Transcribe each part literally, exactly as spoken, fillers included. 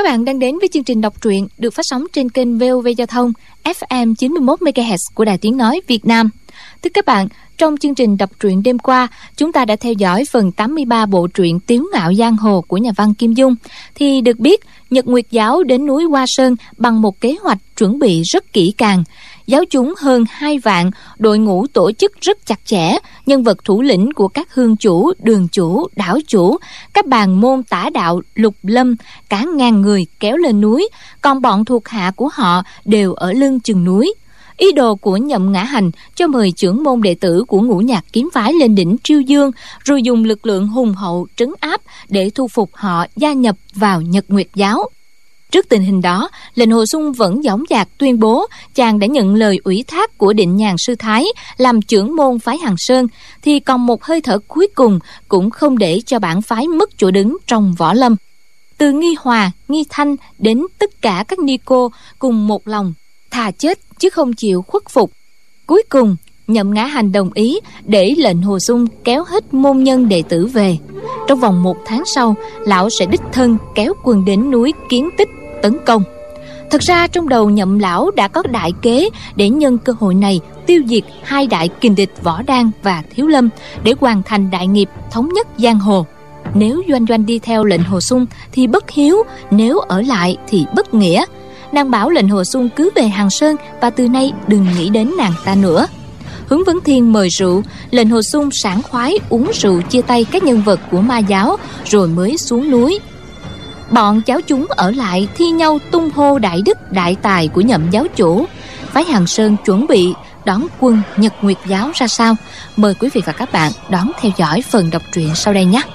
bạn đang đến với chương trình đọc truyện được phát sóng trên kênh vê o vê Giao thông ép em chín mươi mốt mê ga héc của Đài Tiếng Nói Việt Nam. Thưa các bạn, trong chương trình đọc truyện đêm qua, chúng ta đã theo dõi phần tám mươi ba bộ truyện Tiếu Ngạo Giang Hồ của nhà văn Kim Dung. Thì được biết, Nhật Nguyệt Giáo đến núi Hoa Sơn bằng một kế hoạch chuẩn bị rất kỹ càng. Giáo chúng hơn hai vạn, đội ngũ tổ chức rất chặt chẽ, nhân vật thủ lĩnh của các hương chủ, đường chủ, đảo chủ, các bàn môn tả đạo, lục lâm, cả ngàn người kéo lên núi, còn bọn thuộc hạ của họ đều ở lưng chừng núi. Ý đồ của Nhậm Ngã Hành cho mời trưởng môn đệ tử của Ngũ Nhạc kiếm phái lên đỉnh Triêu Dương, rồi dùng lực lượng hùng hậu trấn áp để thu phục họ gia nhập vào Nhật Nguyệt Giáo. Trước tình hình đó, Lệnh Hồ Xung vẫn dõng dạc tuyên bố chàng đã nhận lời ủy thác của Định Nhàn sư thái làm trưởng môn phái Hằng Sơn, thì còn một hơi thở cuối cùng cũng không để cho bản phái mất chỗ đứng trong võ lâm. Từ Nghi Hòa, Nghi Thanh đến tất cả các ni cô cùng một lòng thà chết chứ không chịu khuất phục. Cuối cùng, Nhậm Ngã Hành đồng ý để Lệnh Hồ Xung kéo hết môn nhân đệ tử về. Trong vòng một tháng sau, lão sẽ đích thân kéo quân đến núi Kiến Tích tấn công. Thật ra trong đầu Nhậm lão đã có đại kế để nhân cơ hội này tiêu diệt hai đại kình địch Võ Đan và Thiếu Lâm để hoàn thành đại nghiệp thống nhất giang hồ. Nếu Doanh Doanh đi theo Lệnh Hồ Xung thì bất hiếu, nếu ở lại thì bất nghĩa. Nàng bảo Lệnh Hồ Xung cứ về Hằng Sơn và từ nay đừng nghĩ đến nàng ta nữa. Hướng Vấn Thiên mời rượu, Lệnh Hồ Xung sảng khoái uống rượu chia tay các nhân vật của ma giáo rồi mới xuống núi. Bọn giáo chúng ở lại thi nhau tung hô đại đức đại tài của Nhậm giáo chủ. Phái Hằng Sơn chuẩn bị đón quân Nhật Nguyệt Giáo ra sao? Mời quý vị và các bạn đón theo dõi phần đọc truyện sau đây nhé.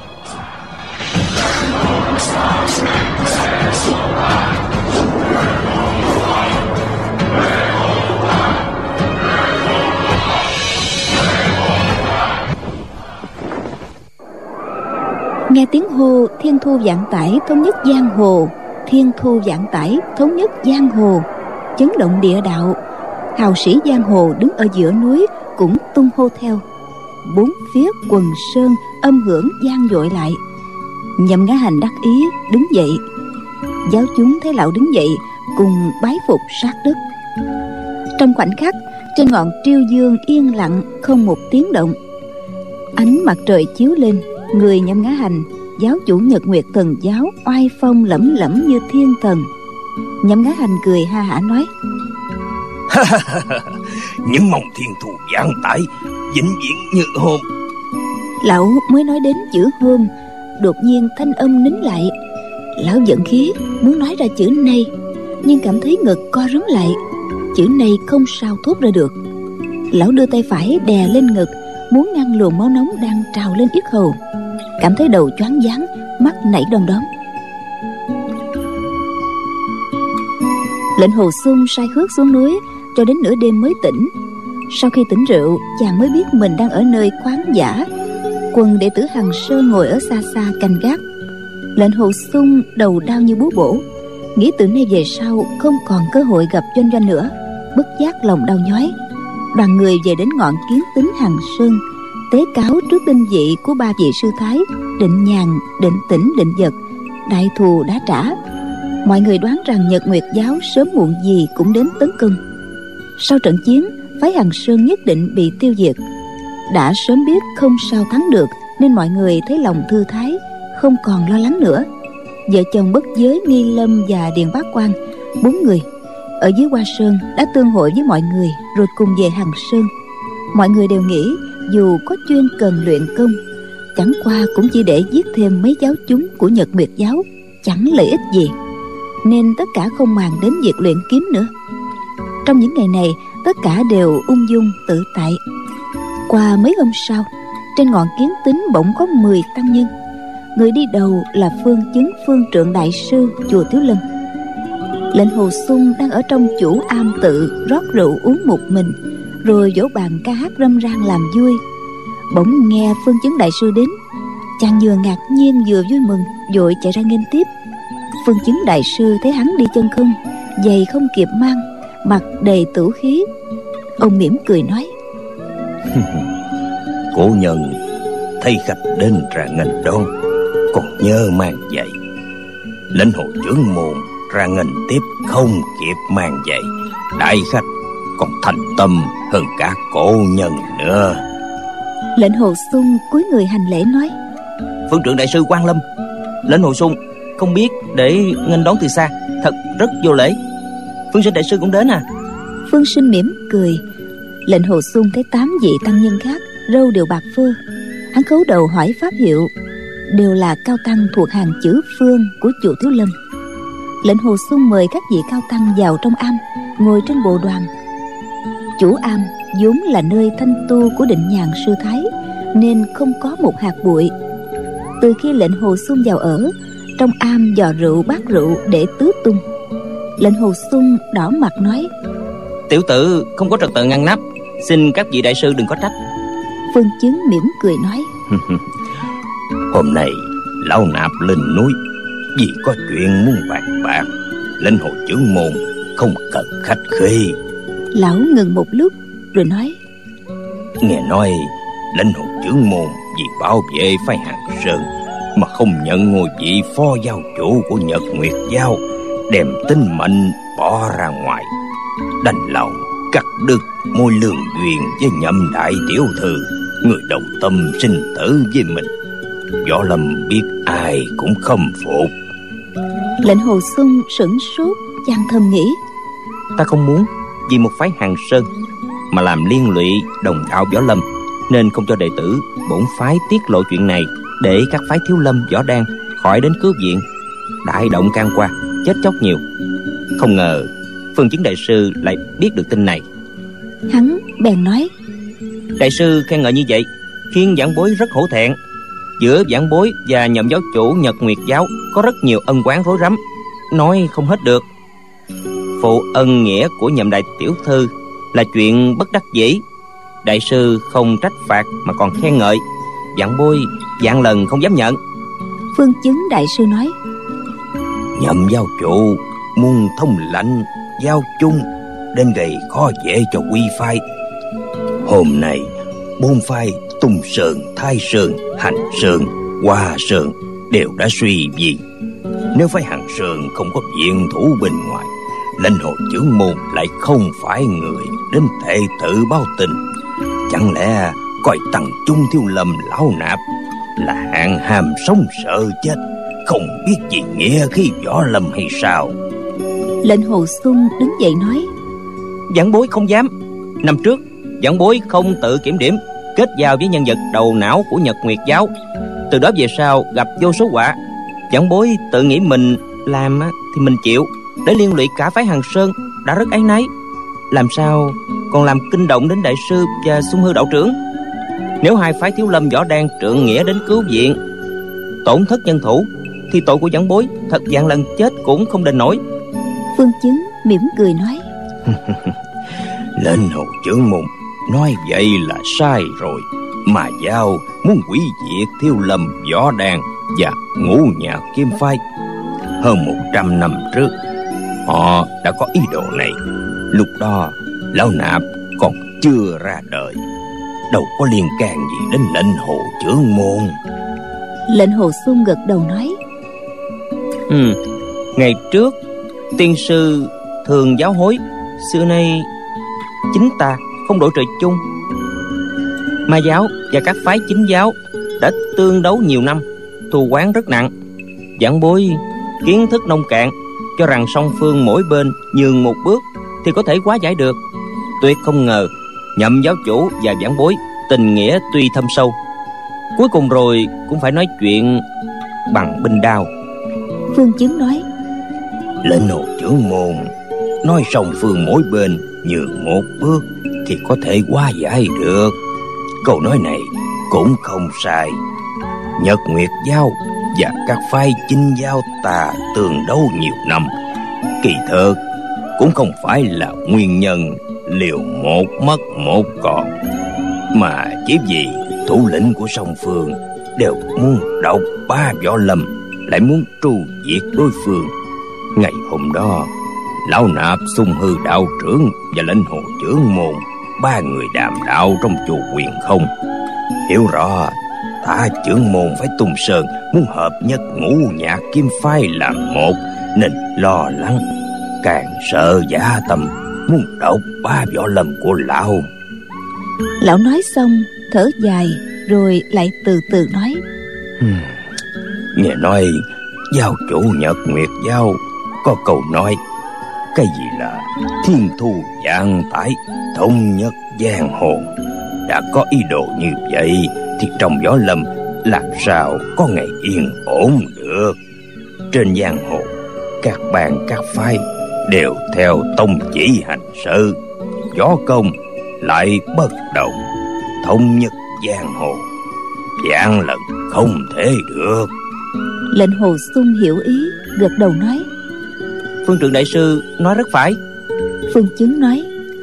Nghe tiếng hô thiên thu vạn tải thống nhất giang hồ, thiên thu vạn tải thống nhất giang hồ, chấn động địa đạo. Hào sĩ giang hồ đứng ở giữa núi cũng tung hô theo. Bốn phía quần sơn âm hưởng vang dội lại. Nhậm Ngã Hành đắc ý đứng dậy. Giáo chúng thấy lão đứng dậy cùng bái phục sát đất. Trong khoảnh khắc, trên ngọn Triêu Dương yên lặng không một tiếng động. Ánh mặt trời chiếu lên, người Nhậm Ngã Hành, giáo chủ Nhật Nguyệt Thần giáo oai phong lẫm lẫm như thiên thần. Nhậm Ngã Hành cười ha hả nói: những mong thiên thù vạn tải vĩnh viễn như hôm. Lão mới nói đến chữ hôm, đột nhiên thanh âm nín lại. Lão giận khí muốn nói ra chữ nay, nhưng cảm thấy ngực co rúm lại, chữ này không sao thốt ra được. Lão đưa tay phải đè lên ngực, muốn ngăn luồng máu nóng đang trào lên yết hầu. Cảm thấy đầu choáng váng, mắt nảy đom đóm. Lệnh Hồ Xung sai khước xuống núi cho đến nửa đêm mới tỉnh. Sau khi tỉnh rượu, chàng mới biết mình đang ở nơi khoáng dã. Quần đệ tử Hằng Sơn ngồi ở xa xa canh gác. Lệnh Hồ Xung đầu đau như búa bổ, nghĩ từ nay về sau không còn cơ hội gặp Doanh Doanh nữa. Bất giác lòng đau nhói. Đoàn người về đến ngọn Kiến Tính Hằng Sơn, tế cáo trước tinh vị của ba vị sư thái Định Nhàn, Định Tĩnh, Định Vật. Đại thù đã trả. Mọi người đoán rằng Nhật Nguyệt Giáo sớm muộn gì cũng đến tấn công. Sau trận chiến, phái Hằng Sơn nhất định bị tiêu diệt. Đã sớm biết không sao thắng được, nên mọi người thấy lòng thư thái, không còn lo lắng nữa. Vợ chồng Bất Giới, Nghi Lâm và Điền Bá Quan, bốn người ở dưới Hoa Sơn đã tương hội với mọi người rồi cùng về Hằng Sơn. Mọi người đều nghĩ dù có chuyên cần luyện công, chẳng qua cũng chỉ để giết thêm mấy giáo chúng của Nhật Nguyệt Giáo, chẳng lợi ích gì, nên tất cả không màng đến việc luyện kiếm nữa. Trong những ngày này, tất cả đều ung dung tự tại. Qua mấy hôm sau, trên ngọn Kiến Tính bỗng có mười tăng nhân. Người đi đầu là Phương Chứng Phương Trượng đại sư chùa Thiếu Lâm. Lệnh Hồ Xung đang ở trong chủ am tự rót rượu uống một mình, rồi vỗ bàn ca hát râm ran làm vui. Bỗng nghe Phương Chứng đại sư đến, chàng vừa ngạc nhiên vừa vui mừng, vội chạy ra nghênh tiếp. Phương Chứng đại sư thấy hắn đi chân không, giày không kịp mang, mặt đầy tửu khí. Ông mỉm cười nói: Cổ nhân thấy khách đến ra nghênh đón, còn nhớ mang giày. Lệnh hồ trưởng môn ra nghênh tiếp không kịp mang giày. Đại khách còn thành tâm hơn cả cổ nhân nữa. Lệnh Hồ Xuân cúi người hành lễ nói: Phương trưởng đại sư Quan Lâm. Lệnh Hồ Xuân không biết để nghênh đón từ xa, thật rất vô lễ. Phương sinh đại sư cũng đến à? Phương Sinh mỉm cười. Lệnh Hồ Xuân thấy tám vị tăng nhân khác râu đều bạc phơ. Hắn khấu đầu hỏi pháp hiệu, đều là cao tăng thuộc hàng chữ Phương của chùa Thiếu Lâm. Lệnh Hồ Xuân mời các vị cao tăng vào trong am, ngồi trên bộ đoàn. Chủ am vốn là nơi thanh tu của Định Nhàn sư thái, nên không có một hạt bụi. Từ khi lệnh Hồ Xuân vào ở, trong am giò rượu bát rượu để tứ tung. Lệnh Hồ Xuân đỏ mặt nói: Tiểu tử không có trật tự ngăn nắp, xin các vị đại sư đừng có trách. Phương Chứng mỉm cười nói: Hôm nay lão nạp lên núi vì có chuyện muốn bàn bạc. Lệnh hồ trưởng môn không cần khách khí. Lão ngừng một lúc rồi nói: Nghe nói lệnh hồ trưởng môn vì bảo vệ phái Hàng Sơn mà không nhận ngôi vị phó giáo chủ của Nhật Nguyệt Giáo, đem tính mệnh bỏ ra ngoài, đành lòng cắt đứt mối lương duyên với Nhậm đại tiểu thư, người đồng tâm sinh tử với mình. Võ Lâm biết ai cũng khâm phục. Lệnh Hồ Xuân sửng sốt, chàng thầm nghĩ: Ta không muốn vì một phái Hàng Sơn mà làm liên lụy đồng đạo Võ Lâm, nên không cho đệ tử bổn phái tiết lộ chuyện này, để các phái Thiếu Lâm, Võ Đan khỏi đến cứu viện. Đại động can qua, chết chóc nhiều. Không ngờ Phương Chứng đại sư lại biết được tin này. Hắn bèn nói: Đại sư khen ngợi như vậy khiến giảng bối rất hổ thẹn. Giữa giảng bối và nhậm giáo chủ Nhật Nguyệt Giáo có rất nhiều ân oán rối rắm, nói không hết được. Phụ ân nghĩa của nhậm đại tiểu thư là chuyện bất đắc dĩ. Đại sư không trách phạt mà còn khen ngợi, giảng bối vạn lần không dám nhận. Phương Chứng đại sư nói: Nhậm giáo chủ muốn thông lãnh giao chung, đến gây khó dễ cho quy phái. Hôm nay bốn phái Tung Sơn, Thái Sơn, Hành Sơn, Hoa Sơn đều đã suy vì. Nếu phái Hàng Sơn không có viện thủ bên ngoài, lệnh hồ trưởng môn lại không phải người đến thệ tự báo tình. Chẳng lẽ coi Tăng Trung Thiếu Lâm lão nạp là hạng hàm sống sợ chết, không biết gì nghĩa khi Võ Lâm hay sao? Lệnh Hồ Xuân đứng dậy nói: Giảng bối không dám. Năm trước giảng bối không tự kiểm điểm, kết giao với nhân vật đầu não của Nhật Nguyệt Giáo. Từ đó về sau gặp vô số họa. Giảng bối tự nghĩ mình làm thì mình chịu, để liên lụy cả phái Hàng Sơn đã rất áy náy, làm sao còn làm kinh động đến đại sư và Xung Hư đạo trưởng. Nếu hai phái Thiếu Lâm, Võ Đan trượng nghĩa đến cứu viện, tổn thất nhân thủ, thì tội của giảng bối thật vạn lần chết cũng không đền nổi. Phương Chứng mỉm cười nói: Lệnh hồ trưởng môn nói vậy là sai rồi. Mà Giao muốn hủy diệt Thiếu Lâm, Võ Đan và Ngũ Nhạc Kiếm phái. Hơn một trăm năm trước họ đã có ý đồ này. Lúc đó lão nạp còn chưa ra đời, đâu có liên can gì đến lệnh hồ trưởng môn. Lệnh Hồ Xuân gật đầu nói: Ừ, ngày trước tiên sư thường giáo hối, xưa nay chính ta không đổi trời chung. Ma giáo và các phái chính giáo đã tương đấu nhiều năm, thù oán rất nặng. Giảng bối kiến thức nông cạn, cho rằng song phương mỗi bên nhường một bước thì có thể hóa giải được. Tuyệt không ngờ nhậm giáo chủ và giảng bối tình nghĩa tuy thâm sâu, cuối cùng rồi cũng phải nói chuyện bằng binh đao. Phương Chứng nói: Lệnh hồ trưởng môn nói song phương mỗi bên nhường một bước thì có thể hóa giải được. Câu nói này cũng không sai. Nhật Nguyệt Giáo và các phái chính giáo ta tương đấu nhiều năm, kỳ thực cũng không phải là nguyên nhân liều một mất một còn, mà chỉ vì thủ lĩnh của song phương đều muốn độc bá Võ Lâm, lại muốn tru diệt đối phương. Ngày hôm đó lão nạp, Xung Hư đạo trưởng và lệnh hồ trưởng môn ba người đàm đạo trong chùa Huyền Không, hiểu rõ ta trưởng môn phái Tung Sơn muốn hợp nhất ngũ nhạc kim phái làm một, nên lo lắng, càng sợ Giả Tâm muốn độc ba võ lâm của lão. Lão nói xong thở dài rồi lại từ từ nói: hmm, Nghe nói giáo chủ Nhật Nguyệt Giáo có câu nói, cái gì là thiên thu vạn tải, thống nhất giang hồ. Đã có ý đồ như vậy thì trong võ lâm làm sao có ngày yên ổn được. Trên giang hồ, các bang các phái đều theo tông chỉ hành sự, võ công lại bất đồng, thống nhất giang hồ vạn lần không thể được. Lệnh Hồ Xung hiểu ý, gật đầu nói: Phương Trượng đại sư nói rất phải. Phương Chứng nói: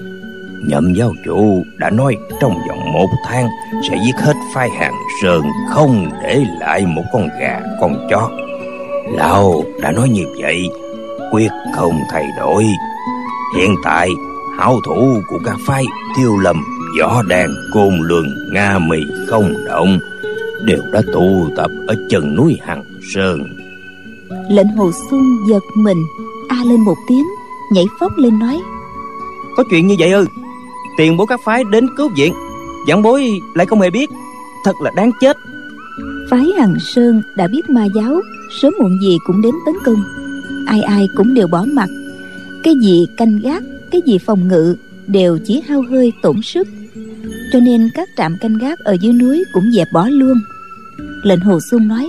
Nhậm giáo chủ đã nói trong vòng một tháng sẽ giết hết phái Hàng Sơn, không để lại một con gà con chó. Lão đã nói như vậy, quyết không thay đổi. Hiện tại hảo thủ của các phái Tiêu Lâm, Võ Đàn, Côn Luân, Nga Mì, Không Động đều đã tụ tập ở chân núi Hằng Sơn. Lệnh Hồ Xung giật mình, a lên một tiếng, nhảy phóc lên nói: Có chuyện như vậy ư? Tiền bối các phái đến cứu viện, giảng bối lại không hề biết, thật là đáng chết. Phái Hằng Sơn đã biết ma giáo sớm muộn gì cũng đến tấn công, ai ai cũng đều bỏ mặt. Cái gì canh gác, cái gì phòng ngự đều chỉ hao hơi tổn sức, cho nên các trạm canh gác ở dưới núi cũng dẹp bỏ luôn. Lệnh Hồ Xung nói: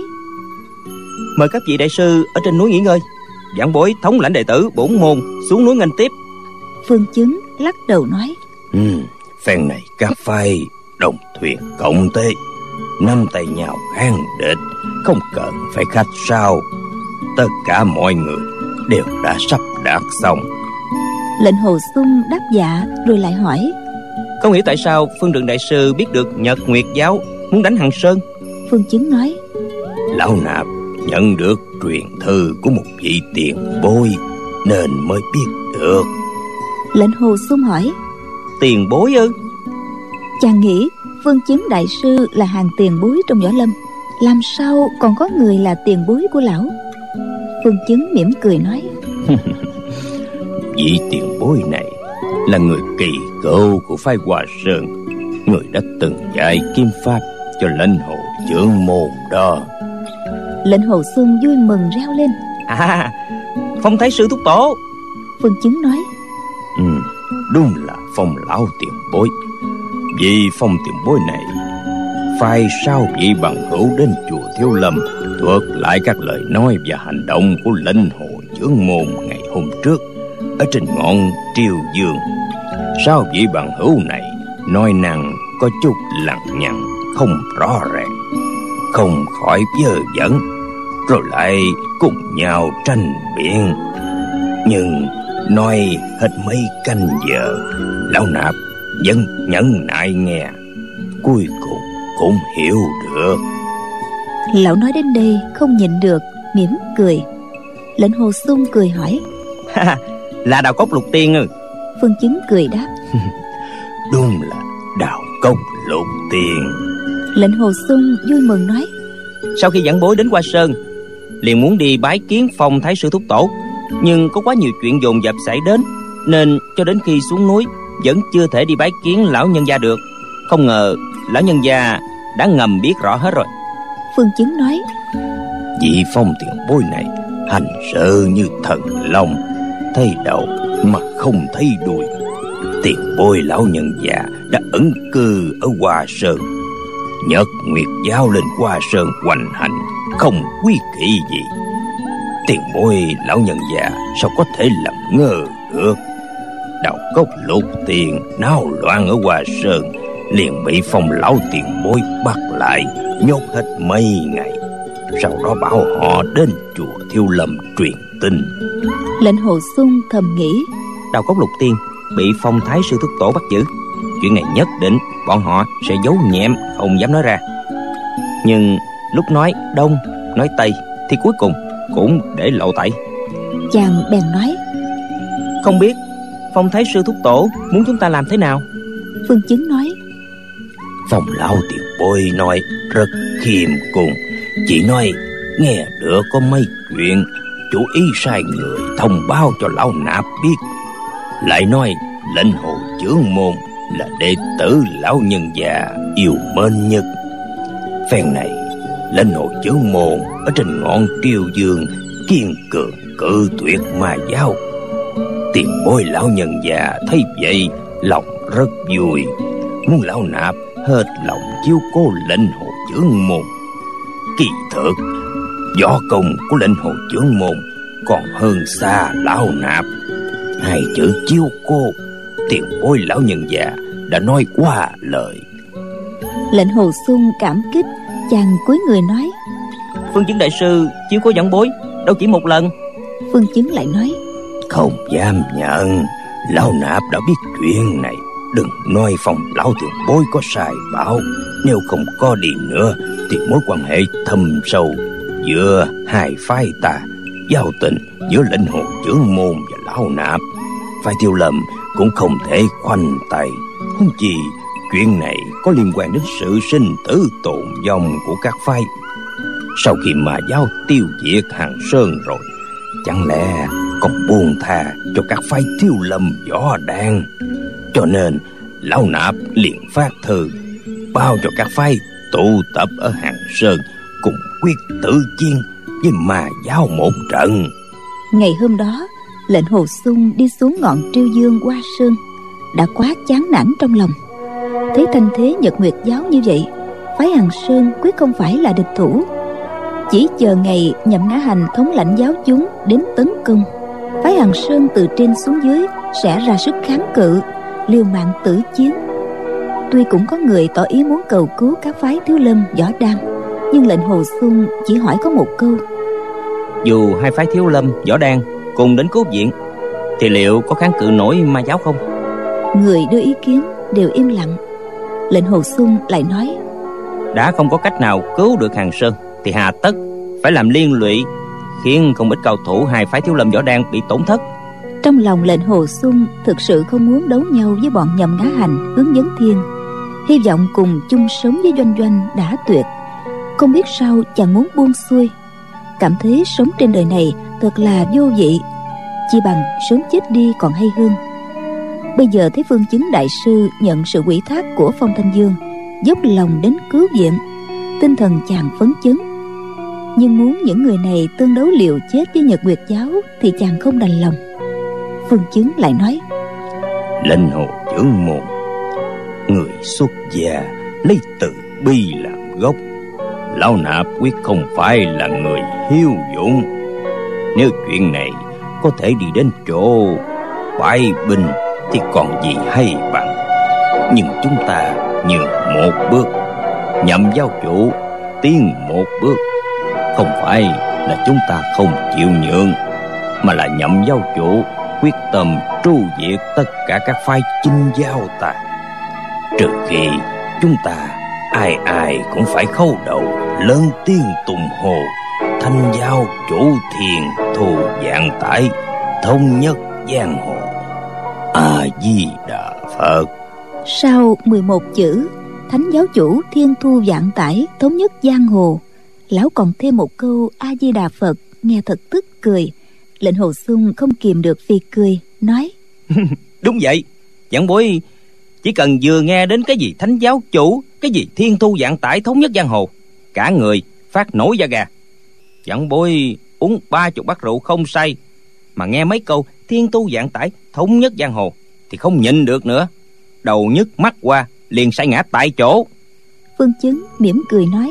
Mời các vị đại sư ở trên núi nghỉ ngơi, giảng bối thống lãnh đệ tử bổn môn xuống núi nghênh tiếp. Phương Chứng lắc đầu nói: ừ, Phen này các phái đồng thuyền cộng tế, năm tay nhau kháng địch, không cần phải khách sao. Tất cả mọi người đều đã sắp đặt xong. Lệnh Hồ Xung đáp dạ rồi lại hỏi: Không hiểu tại sao Phương Trượng đại sư biết được Nhật Nguyệt Giáo muốn đánh Hằng Sơn? Phương Chứng nói: Lão nạp nhận được truyền thư của một vị tiền bối nên mới biết được. Lệnh Hồ Xung hỏi: Tiền bối ư? Chàng nghĩ Phương Chứng đại sư là hàng tiền bối trong võ lâm, làm sao còn có người là tiền bối của lão? Phương Chứng mỉm cười nói: Vị tiền bối này là người kỳ cựu của phái Hoa Sơn, người đã từng dạy kiếm pháp cho Lệnh Hồ trưởng môn đó. Lệnh Hồ Xuân vui mừng reo lên: À, Phong Thái sư thúc tổ. Phương Chứng nói: Ừ, đúng là Phong lão tiền bối. Vì Phong tiền bối này phải sao vị bằng hữu đến chùa Thiếu Lâm thuật lại các lời nói và hành động của Lệnh Hồ trưởng môn ngày hôm trước ở trên ngọn Triều Dương. Sao vị bằng hữu này nói năng có chút lằng nhằng, không rõ ràng, không khỏi vơ vẩn, rồi lại cùng nhau tranh biện. Nhưng nói hết mấy canh giờ, lão nạp vẫn nhẫn nại nghe, cuối cùng cũng hiểu được. Lão nói đến đây không nhịn được, mỉm cười. Lệnh Hồ Xung cười hỏi: Là Đào Cốc Lục Tiên ư? Phương Chứng cười đáp: Đúng là Đào Cốc Lục Tiên. Lệnh Hồ Xung vui mừng nói: Sau khi giảng bối đến Hoa Sơn, liền muốn đi bái kiến Phong Thái sư thúc tổ, nhưng có quá nhiều chuyện dồn dập xảy đến, nên cho đến khi xuống núi vẫn chưa thể đi bái kiến lão nhân gia được. Không ngờ lão nhân gia đã ngầm biết rõ hết rồi. Phương Chứng nói: Vị Phong tiền bối này hành sự như thần long, thấy đầu mà không thấy đuôi. Tiền bối lão nhân già đã ẩn cư ở Hoa Sơn, Nhật Nguyệt Giáo lên Hoa Sơn hoành hành, không quý kỵ gì. Tiền bối lão nhân già sao có thể làm ngơ được? Đào Cốc Lục Tiên náo loạn ở Hoa Sơn, liền bị Phong lão tiền bối bắt lại, nhốt hết mấy ngày. Sau đó bảo họ đến chùa Thiếu Lâm truyền tin. Lệnh Hồ Xung thầm nghĩ: Đào Cốc Lục Tiên bị Phong Thái sư thúc tổ bắt giữ, chuyện này nhất định bọn họ sẽ giấu nhẹm, không dám nói ra. Nhưng lúc nói đông nói tây thì cuối cùng cũng để lộ tẩy. Chàng bèn nói: Không biết Phong Thái sư thúc tổ muốn chúng ta làm thế nào? Phương Chứng nói: Phong lão tiền bối nói rất khiêm cùng, chỉ nói nghe được có mấy chuyện, chủ ý sai người thông báo cho lão nạp biết. Lại nói lệnh Hồ Chưởng Môn là đệ tử lão nhân già yêu mến nhất. Phen này lệnh Hồ Chưởng Môn ở trên ngọn Triều Dương kiên cường cự tuyệt ma giáo. Tiền bối lão nhân già thấy vậy lòng rất vui, muốn lão nạp hết lòng chiếu cố lệnh Hồ Chưởng Môn. Kỳ thực võ công của lệnh Hồ Chưởng Môn còn hơn xa lão nạp. Hai chữ chiếu cố, tiền bối lão nhân già đã nói qua lời. Lệnh Hồ Xuân cảm kích, chàng cúi người nói: Phương Chứng đại sư chiếu cố giảng bối đâu chỉ một lần. Phương Chứng lại nói: Không dám nhận, lão nạp đã biết chuyện này. Đừng nói phòng lão tiền bối có sai bảo, nếu không có đi nữa thì mối quan hệ thâm sâu giữa hai phái ta, giao tình giữa lệnh Hồ Chưởng Môn và lão nạp, phái Tiêu Lâm cũng không thể khoanh tay. Huống chi chuyện này có liên quan đến sự sinh tử tồn vong của các phái. Sau khi mà giáo tiêu diệt Hàng Sơn rồi, chẳng lẽ còn buông tha cho các phái Tiêu Lâm Võ Đan? Cho nên lão nạp liền phát thư bao cho các phái tụ tập ở Hàng Sơn, cùng quyết tử chiến với ma giáo một trận. Ngày hôm đó, lệnh Hồ Xuân đi xuống ngọn Triêu Dương Hoa Sơn, đã quá chán nản trong lòng. Thấy thanh thế Nhật Nguyệt giáo như vậy, phái Hàng Sơn quyết không phải là địch thủ. Chỉ chờ ngày Nhậm Ngã Hành thống lãnh giáo chúng đến tấn công, phái Hàng Sơn từ trên xuống dưới sẽ ra sức kháng cự, liều mạng tử chiến. Tuy cũng có người tỏ ý muốn cầu cứu các phái Thiếu Lâm Võ Đan, nhưng lệnh Hồ Xuân chỉ hỏi có một câu: Dù hai phái Thiếu Lâm Võ Đan cùng đến cứu viện, thì liệu có kháng cự nổi ma giáo không? Người đưa ý kiến đều im lặng. Lệnh Hồ Xuân lại nói: Đã không có cách nào cứu được Hàng Sơn, thì hà tất phải làm liên lụy, khiến không ít cao thủ hai phái Thiếu Lâm Võ Đan bị tổn thất. Trong lòng lệnh Hồ Xuân thực sự không muốn đấu nhau với bọn Nhậm Ngã Hành, Hướng Vấn Thiên. Hy vọng cùng chung sống với Doanh Doanh đã tuyệt. Không biết sao chàng muốn buông xuôi, cảm thấy sống trên đời này thật là vô vị, chỉ bằng sớm chết đi còn hay hơn. Bây giờ thấy Phương Chứng đại sư nhận sự ủy thác của Phong Thanh Dương, dốc lòng đến cứu viện, tinh thần chàng phấn chấn. Nhưng muốn những người này tương đấu liều chết với Nhật Nguyệt giáo thì chàng không đành lòng. Phương Chứng lại nói: Lệnh Hồ Chưởng Môn, người xuất gia lấy từ bi làm gốc, lão nạp quyết không phải là người hiếu dụng. Nếu chuyện này có thể đi đến chỗ bãi binh thì còn gì hay bằng. Nhưng chúng ta nhường một bước, Nhậm giáo chủ tiến một bước. Không phải là chúng ta không chịu nhượng, mà là Nhậm giáo chủ quyết tâm tru diệt tất cả các phái chinh giáo ta. Trừ khi chúng ta ai ai cũng phải khấu đầu lớn tiếng tùng hồ: Thanh giáo chủ thiền thù vạn tải, thống nhất giang hồ. A Di Đà Phật. Sau mười một chữ Thánh giáo chủ thiên thu vạn tải, thống nhất giang hồ, lão còn thêm một câu A Di Đà Phật, nghe thật tức cười. Lệnh Hồ Xuân không kìm được vì cười, nói: Đúng vậy, giảng bối chỉ cần vừa nghe đến cái gì thánh giáo chủ, cái gì thiên thu vạn tải, thống nhất giang hồ, cả người phát nổi da gà. Giảng bối uống ba chục bát rượu không say, mà nghe mấy câu thiên thu vạn tải, thống nhất giang hồ thì không nhịn được nữa, đầu nhức mắt qua liền say ngã tại chỗ. Phương Chứng mỉm cười nói: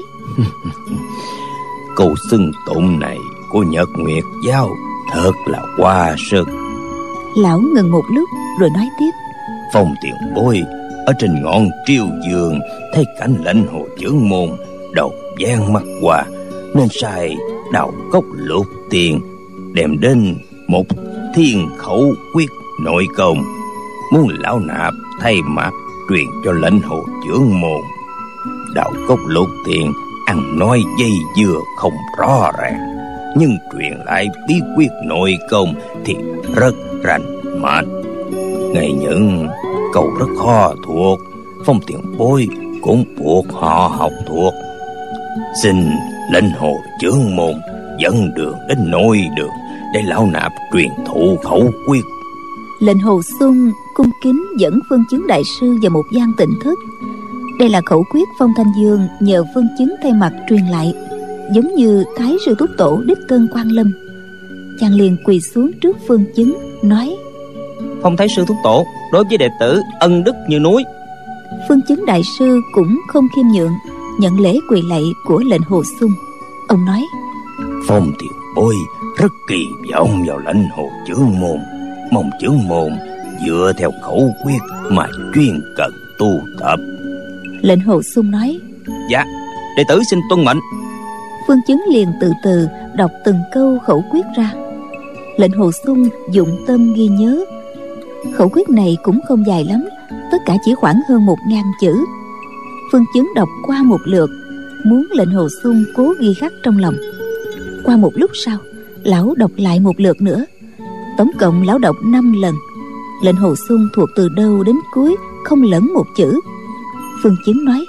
Câu xưng tụng này của Nhật Nguyệt giáo thật là quá sức. Lão ngừng một lúc rồi nói tiếp: Phong tiền bối ở trên ngọn Triều Dương thấy cảnh lệnh Hồ Chưởng Môn đầu gian mắt qua, nên sai đào cốc lục tiền đem đến một thiên khẩu quyết nội công, muốn lão nạp thay mặt truyền cho lệnh Hồ Chưởng Môn. Đào cốc lục tiền ăn nói dây dưa không rõ ràng, nhưng truyền lại bí quyết nội công thì rất rành mạch. Ngay những câu rất khó thuộc, Phong tiền bối cũng buộc họ học thuộc. Xin lệnh hồ trưởng môn dẫn đường đến nội đường để lão nạp truyền thụ khẩu quyết. Lệnh hồ sung cung kính dẫn Phương Chứng đại sư vào một gian tịnh thất. Đây là khẩu quyết Phong Thanh Dương nhờ Phương Chứng thay mặt truyền lại, giống như Thái sư thúc tổ đích thân quan lâm. Chàng liền quỳ xuống trước Phương Chứng nói: Phong Thái sư thúc tổ đối với đệ tử ân đức như núi. Phương Chứng đại sư cũng không khiêm nhượng, nhận lễ quỳ lạy của lệnh hồ sung. Ông nói: Phong tiền bối rất kỳ vọng vào lãnh hồ trưởng môn, mong trưởng môn dựa theo khẩu quyết mà chuyên cần tu tập. Lệnh hồ sung nói: Dạ, đệ tử xin tuân mệnh. Phương Chứng liền từ từ đọc từng câu khẩu quyết ra. Lệnh hồ sung dụng tâm ghi nhớ. Khẩu quyết này cũng không dài lắm, tất cả chỉ khoảng hơn một ngàn chữ. Phương Chứng đọc qua một lượt, muốn lệnh hồ sung cố ghi khắc trong lòng. Qua một lúc sau, lão đọc lại một lượt nữa. Tổng cộng lão đọc năm lần. Lệnh hồ sung thuộc từ đầu đến cuối, không lẫn một chữ. Phương Chứng nói: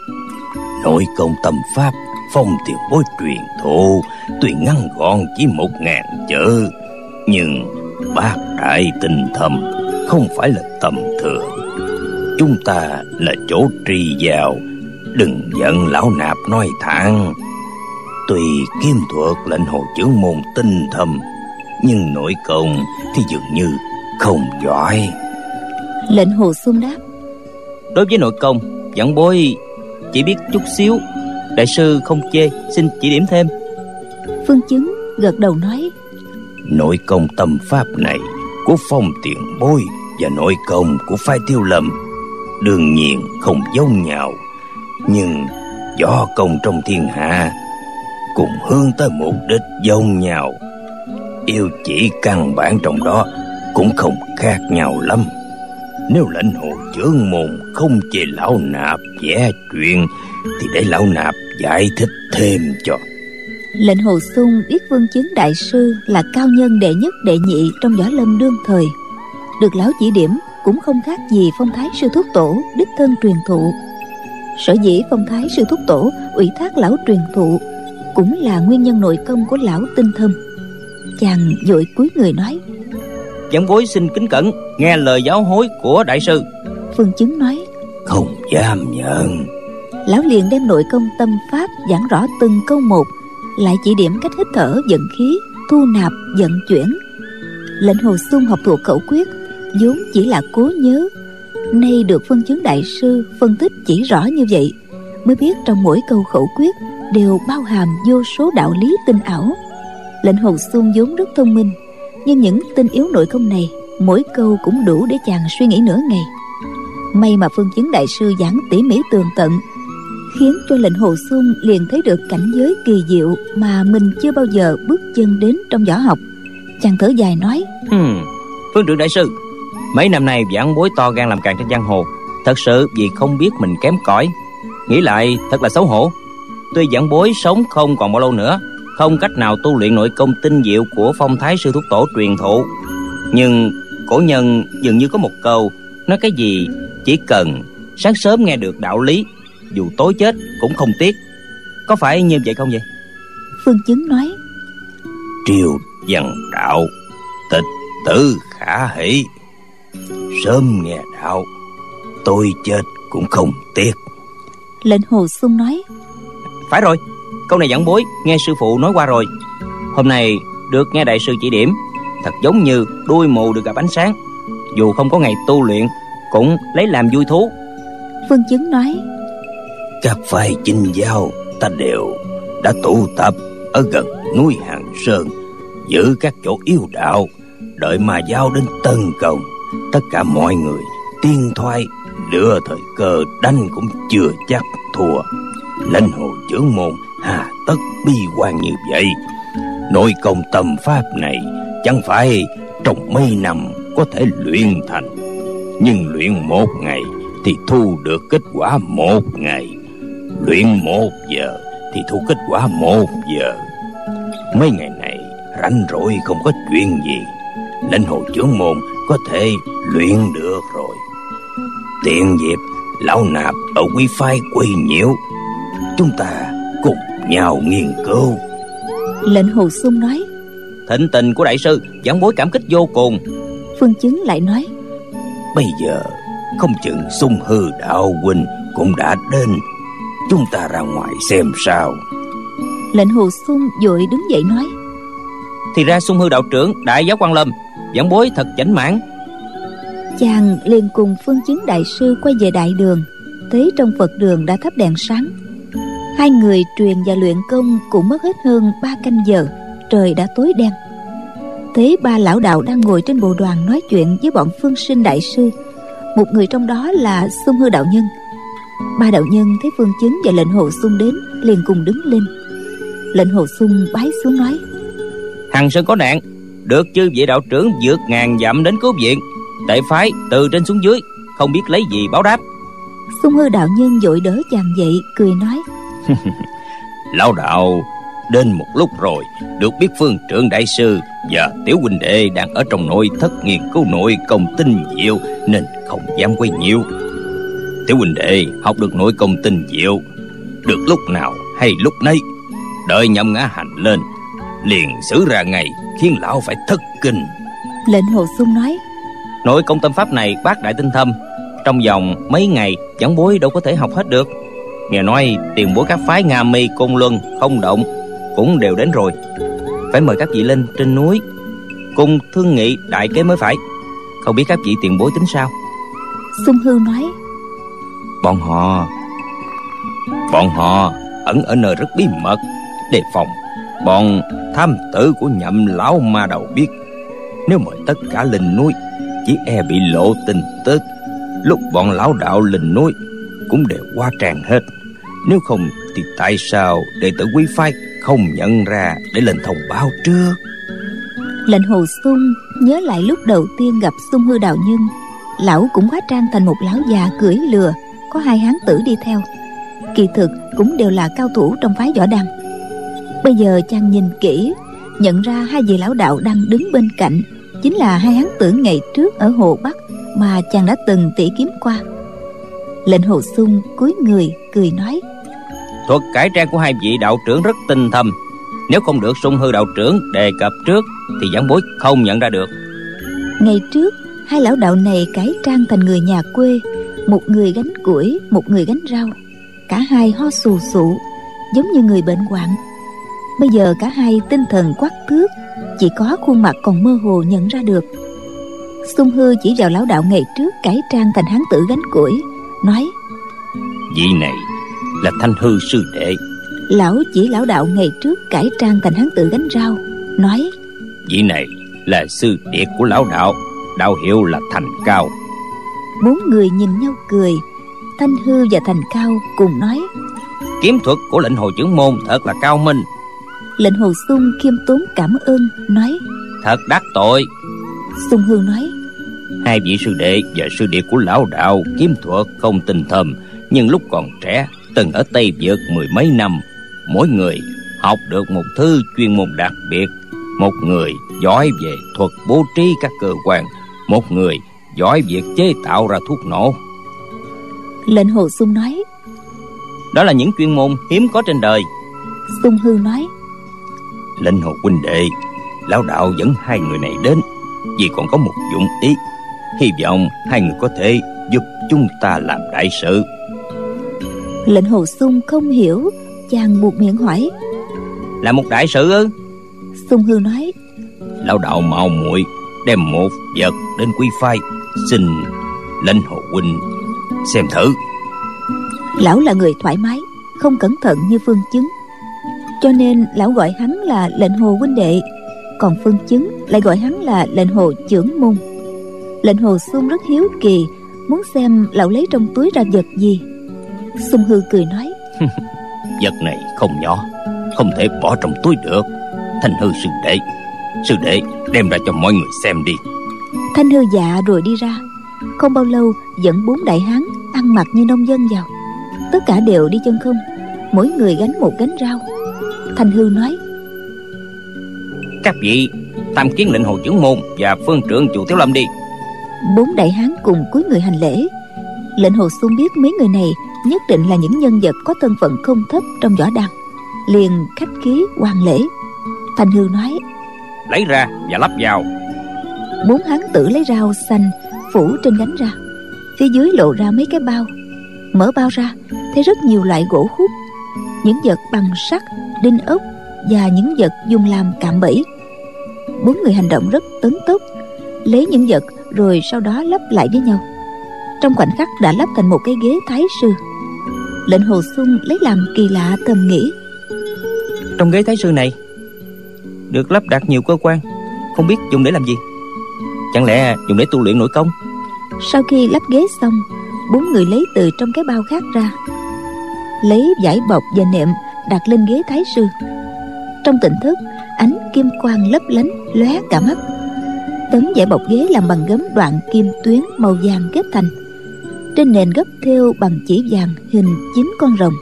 Nội công tâm pháp Phong tiền bối truyền thụ tuy ngắn gọn chỉ một ngàn chữ, nhưng bác đại tinh thâm, không phải là tầm thường. Chúng ta là chỗ trì vào, đừng giận lão nạp nói thẳng. Tuy kiếm thuật lệnh hồ trưởng môn tinh thâm, nhưng nội công thì dường như không giỏi. Lệnh hồ sung đáp: Đối với nội công, vãn bối chỉ biết chút xíu, đại sư không chê, xin chỉ điểm thêm. Phương Chứng gật đầu nói: Nội công tâm pháp này của Phong tiền bối và nội công của Phái Tiêu Lâm đương nhiên không giống nhau, nhưng võ công trong thiên hạ cùng hướng tới mục đích giống nhau. Yêu chỉ căn bản trong đó cũng không khác nhau lắm. Nếu lệnh hồ trưởng môn không chê lão nạp vẽ chuyện thì để lão nạp giải thích thêm cho. Lệnh hồ sung biết Phương Chứng đại sư là cao nhân đệ nhất đệ nhị trong võ lâm đương thời, được lão chỉ điểm cũng không khác gì Phong Thái sư thúc tổ đích thân truyền thụ. Sở dĩ Phong Thái sư thúc tổ ủy thác lão truyền thụ cũng là nguyên nhân nội công của lão tinh thâm. Chàng vội cúi người nói: Vãn bối xin kính cẩn nghe lời giáo hối của đại sư. Phương Chứng nói: Không dám nhận. Lão liền đem nội công tâm pháp giảng rõ từng câu một, lại chỉ điểm cách hít thở vận khí, thu nạp vận chuyển. Lệnh hồ sung học thuộc khẩu quyết vốn chỉ là cố nhớ, nay được Phương Chứng đại sư phân tích chỉ rõ như vậy, mới biết trong mỗi câu khẩu quyết đều bao hàm vô số đạo lý tinh ảo. Lệnh hồ sung vốn rất thông minh, nhưng những tinh yếu nội công này mỗi câu cũng đủ để chàng suy nghĩ nửa ngày. May mà Phương Chứng đại sư giảng tỉ mỉ tường tận, khiến cho lệnh hồ sung liền thấy được cảnh giới kỳ diệu mà mình chưa bao giờ bước chân đến trong võ học. Chàng thở dài nói: hmm, Phương trưởng đại sư, mấy năm nay vãn bối to gan làm càng trên giang hồ, thật sự vì không biết mình kém cỏi, nghĩ lại thật là xấu hổ. Tuy vãn bối sống không còn bao lâu nữa, không cách nào tu luyện nội công tinh diệu của Phong Thái sư thúc tổ truyền thụ, nhưng cổ nhân dường như có một câu nói cái gì chỉ cần sáng sớm nghe được đạo lý, dù tối chết cũng không tiếc. Có phải như vậy không vậy? Phương Chứng nói: Triều văn đạo, tịch tử khả hỷ. Sớm nghe đạo, tôi chết cũng không tiếc. Lệnh hồ sung nói: Phải rồi, câu này vãn bối nghe sư phụ nói qua rồi. Hôm nay được nghe đại sư chỉ điểm, thật giống như đuôi mù được gặp ánh sáng. Dù không có ngày tu luyện, cũng lấy làm vui thú. Phương Chứng nói: Các phái chinh giáo ta đều đã tụ tập ở gần núi Hằng Sơn, giữ các chỗ yếu đạo, đợi mà giao đến tấn công. Tất cả mọi người tiên thoái lựa thời cơ đánh cũng chưa chắc thua. Lệnh hồ trưởng môn hà tất bi quan như vậy? Nội công tâm pháp này chẳng phải trong mấy năm có thể luyện thành, nhưng luyện một ngày thì thu được kết quả một ngày, luyện một giờ thì thu kết quả một giờ. Mấy ngày này rảnh rỗi không có chuyện gì, lệnh hồ trưởng môn có thể luyện được rồi. Tiện dịp lão nạp ở quý phái quấy nhiễu, chúng ta cùng nhau nghiên cứu. Lệnh Hồ Xung nói. Thịnh tình của đại sư, giảng bối cảm kích vô cùng. Phương Chứng lại nói. Bây giờ không chừng Xung Hư đạo huynh cũng đã đến, chúng ta ra ngoài xem sao. Lệnh Hồ Xung vội đứng dậy nói. Thì ra Xung Hư đạo trưởng đại giáo Quan Lâm, giảng bối thật chảnh mãn. Chàng liền cùng Phương Chứng đại sư quay về đại đường. Thấy trong Phật đường đã thắp đèn sáng. Hai người truyền và luyện công cũng mất hết hơn ba canh giờ. Trời đã tối đen. Thấy ba lão đạo đang ngồi trên bồ đoàn nói chuyện với bọn Phương Sinh đại sư. Một người trong đó là Xung Hư đạo nhân. Ba đạo nhân thấy Phương Chứng và Lệnh Hồ Xung đến, liền cùng đứng lên. Lệnh Hồ Xung bái xuống nói. Hằng Sơn có nạn, được chư vị đạo trưởng vượt ngàn dặm đến cứu viện. Đại phái từ trên xuống dưới, không biết lấy gì báo đáp. Xung Hư đạo nhân vội đỡ chàng dậy, cười nói. Lão đạo đến một lúc rồi, được biết Phương trưởng đại sư và tiểu huynh đệ đang ở trong nội thất nghiên cứu nội công tinh diệu, nên không dám quấy nhiễu. Tiểu huynh đệ học được nội công tinh diệu, được lúc nào hay lúc nấy. Đợi Nhậm Ngã Hành lên, liền xử ra ngày, khiến lão phải thất kinh. Lệnh Hồ Xung nói. Nội công tâm pháp này bác đại tinh thâm, trong vòng mấy ngày giảng bối đâu có thể học hết được. Nghe nói tiền bối các phái Nga Mi, Côn Luân, Không Động cũng đều đến rồi. Phải mời các vị lên trên núi cùng thương nghị đại kế mới phải. Không biết các vị tiền bối tính sao? Xung Hư nói. Bọn họ Bọn họ ẩn ở nơi rất bí mật, đề phòng bọn tham tử của Nhậm lão ma đầu biết. Nếu mời tất cả lên núi, chỉ e bị lộ tin tức. Lúc bọn lão đạo lên núi cũng đều qua tràn hết. Nếu không thì tại sao đệ tử quý phái không nhận ra để lên thông báo trước? Lệnh Hồ Xung nhớ lại lúc đầu tiên gặp Xung Hư đạo nhân. Lão cũng hóa trang thành một lão già cưỡi lừa, có hai hán tử đi theo. Kỳ thực cũng đều là cao thủ trong phái võ đăng. Bây giờ chàng nhìn kỹ, nhận ra hai vị lão đạo đang đứng bên cạnh chính là hai hán tử ngày trước ở Hồ Bắc mà chàng đã từng tỉ kiếm qua. Lệnh Hồ Xung cúi người cười nói. Thuật cải trang của hai vị đạo trưởng rất tinh thâm. Nếu không được Xung Hư đạo trưởng đề cập trước thì giảng bối không nhận ra được. Ngày trước hai lão đạo này cải trang thành người nhà quê, một người gánh củi, một người gánh rau. Cả hai ho sù sụ, giống như người bệnh hoạn. Bây giờ cả hai tinh thần quắc thước, chỉ có khuôn mặt còn mơ hồ nhận ra được. Xung Hư chỉ vào lão đạo ngày trước cải trang thành hán tử gánh củi, nói. Vị này là Thanh Hư sư đệ. Lão chỉ lão đạo ngày trước cải trang thành hán tử gánh rau, nói. Vị này là sư điệt của lão đạo, đạo hiệu là Thành Cao. Bốn người nhìn nhau cười. Thanh Hư và Thành Cao cùng nói. Kiếm thuật của Lệnh Hồ trưởng môn thật là cao minh. Lệnh Hồ Xung khiêm tốn cảm ơn, nói. Thật đắc tội. Xung Hư nói. Hai vị sư đệ và sư điệt của lão đạo kiếm thuật không tinh thâm, nhưng lúc còn trẻ từng ở Tây Vực mười mấy năm. Mỗi người học được một thứ chuyên môn đặc biệt. Một người giỏi về thuật bố trí các cơ quan, một người giỏi việc chế tạo ra thuốc nổ. Lệnh Hồ Xung nói. Đó là những chuyên môn hiếm có trên đời. Xung Hư nói. Lệnh Hồ huynh đệ, lão đạo dẫn hai người này đến vì còn có một dụng ý. Hy vọng hai người có thể giúp chúng ta làm đại sự. Lệnh Hồ Xung không hiểu, chàng buộc miệng hỏi. Là một đại sự ư? Xung Hư nói. Lão đạo mạo muội đem một vật đến quý phái, xin Lệnh Hồ huynh xem thử. Lão là người thoải mái, không cẩn thận như Phương Chứng, cho nên lão gọi hắn là Lệnh Hồ huynh đệ, còn Phương Chứng lại gọi hắn là Lệnh Hồ trưởng môn. Lệnh Hồ Xung rất hiếu kỳ, muốn xem lão lấy trong túi ra vật gì. Xung Hư cười nói. Vật này không nhỏ, không thể bỏ trong túi được. Thanh Hư sư đệ, sư đệ đem ra cho mọi người xem đi. Thanh Hư dạ rồi đi ra. Không bao lâu dẫn bốn đại hán ăn mặc như nông dân vào. Tất cả đều đi chân không, mỗi người gánh một gánh rau. Thanh Hư nói. Các vị tam kiến Lệnh Hồ trưởng môn và phương trưởng Chu Tiểu Lâm đi. Bốn đại hán cùng cúi người hành lễ. Lệnh Hồ Xung biết mấy người này nhất định là những nhân vật có thân phận không thấp trong võ đăng, liền khách khí hoàn lễ. Thanh Hư nói: Lấy ra và lắp vào. Bốn hán tử lấy rau xanh phủ trên gánh ra. Phía dưới lộ ra mấy cái bao. Mở bao ra thấy rất nhiều loại gỗ hút, những vật bằng sắt, đinh ốc và những vật dùng làm cạm bẫy. Bốn người hành động rất tấn tốc, lấy những vật rồi sau đó lắp lại với nhau. Trong khoảnh khắc đã lắp thành một cái ghế thái sư. Lệnh Hồ Xuân lấy làm kỳ lạ, thầm nghĩ: Trong ghế thái sư này được lắp đặt nhiều cơ quan, không biết dùng để làm gì. Chẳng lẽ dùng để tu luyện nội công? Sau khi lắp ghế xong, bốn người lấy từ trong cái bao khác ra, lấy vải bọc và nệm đặt lên ghế thái sư. Trong tỉnh thức, ánh kim quang lấp lánh lóe cả mắt. Tấm vải bọc ghế làm bằng gấm đoạn kim tuyến màu vàng kết thành, trên nền gấp thêu bằng chỉ vàng hình chín con rồng.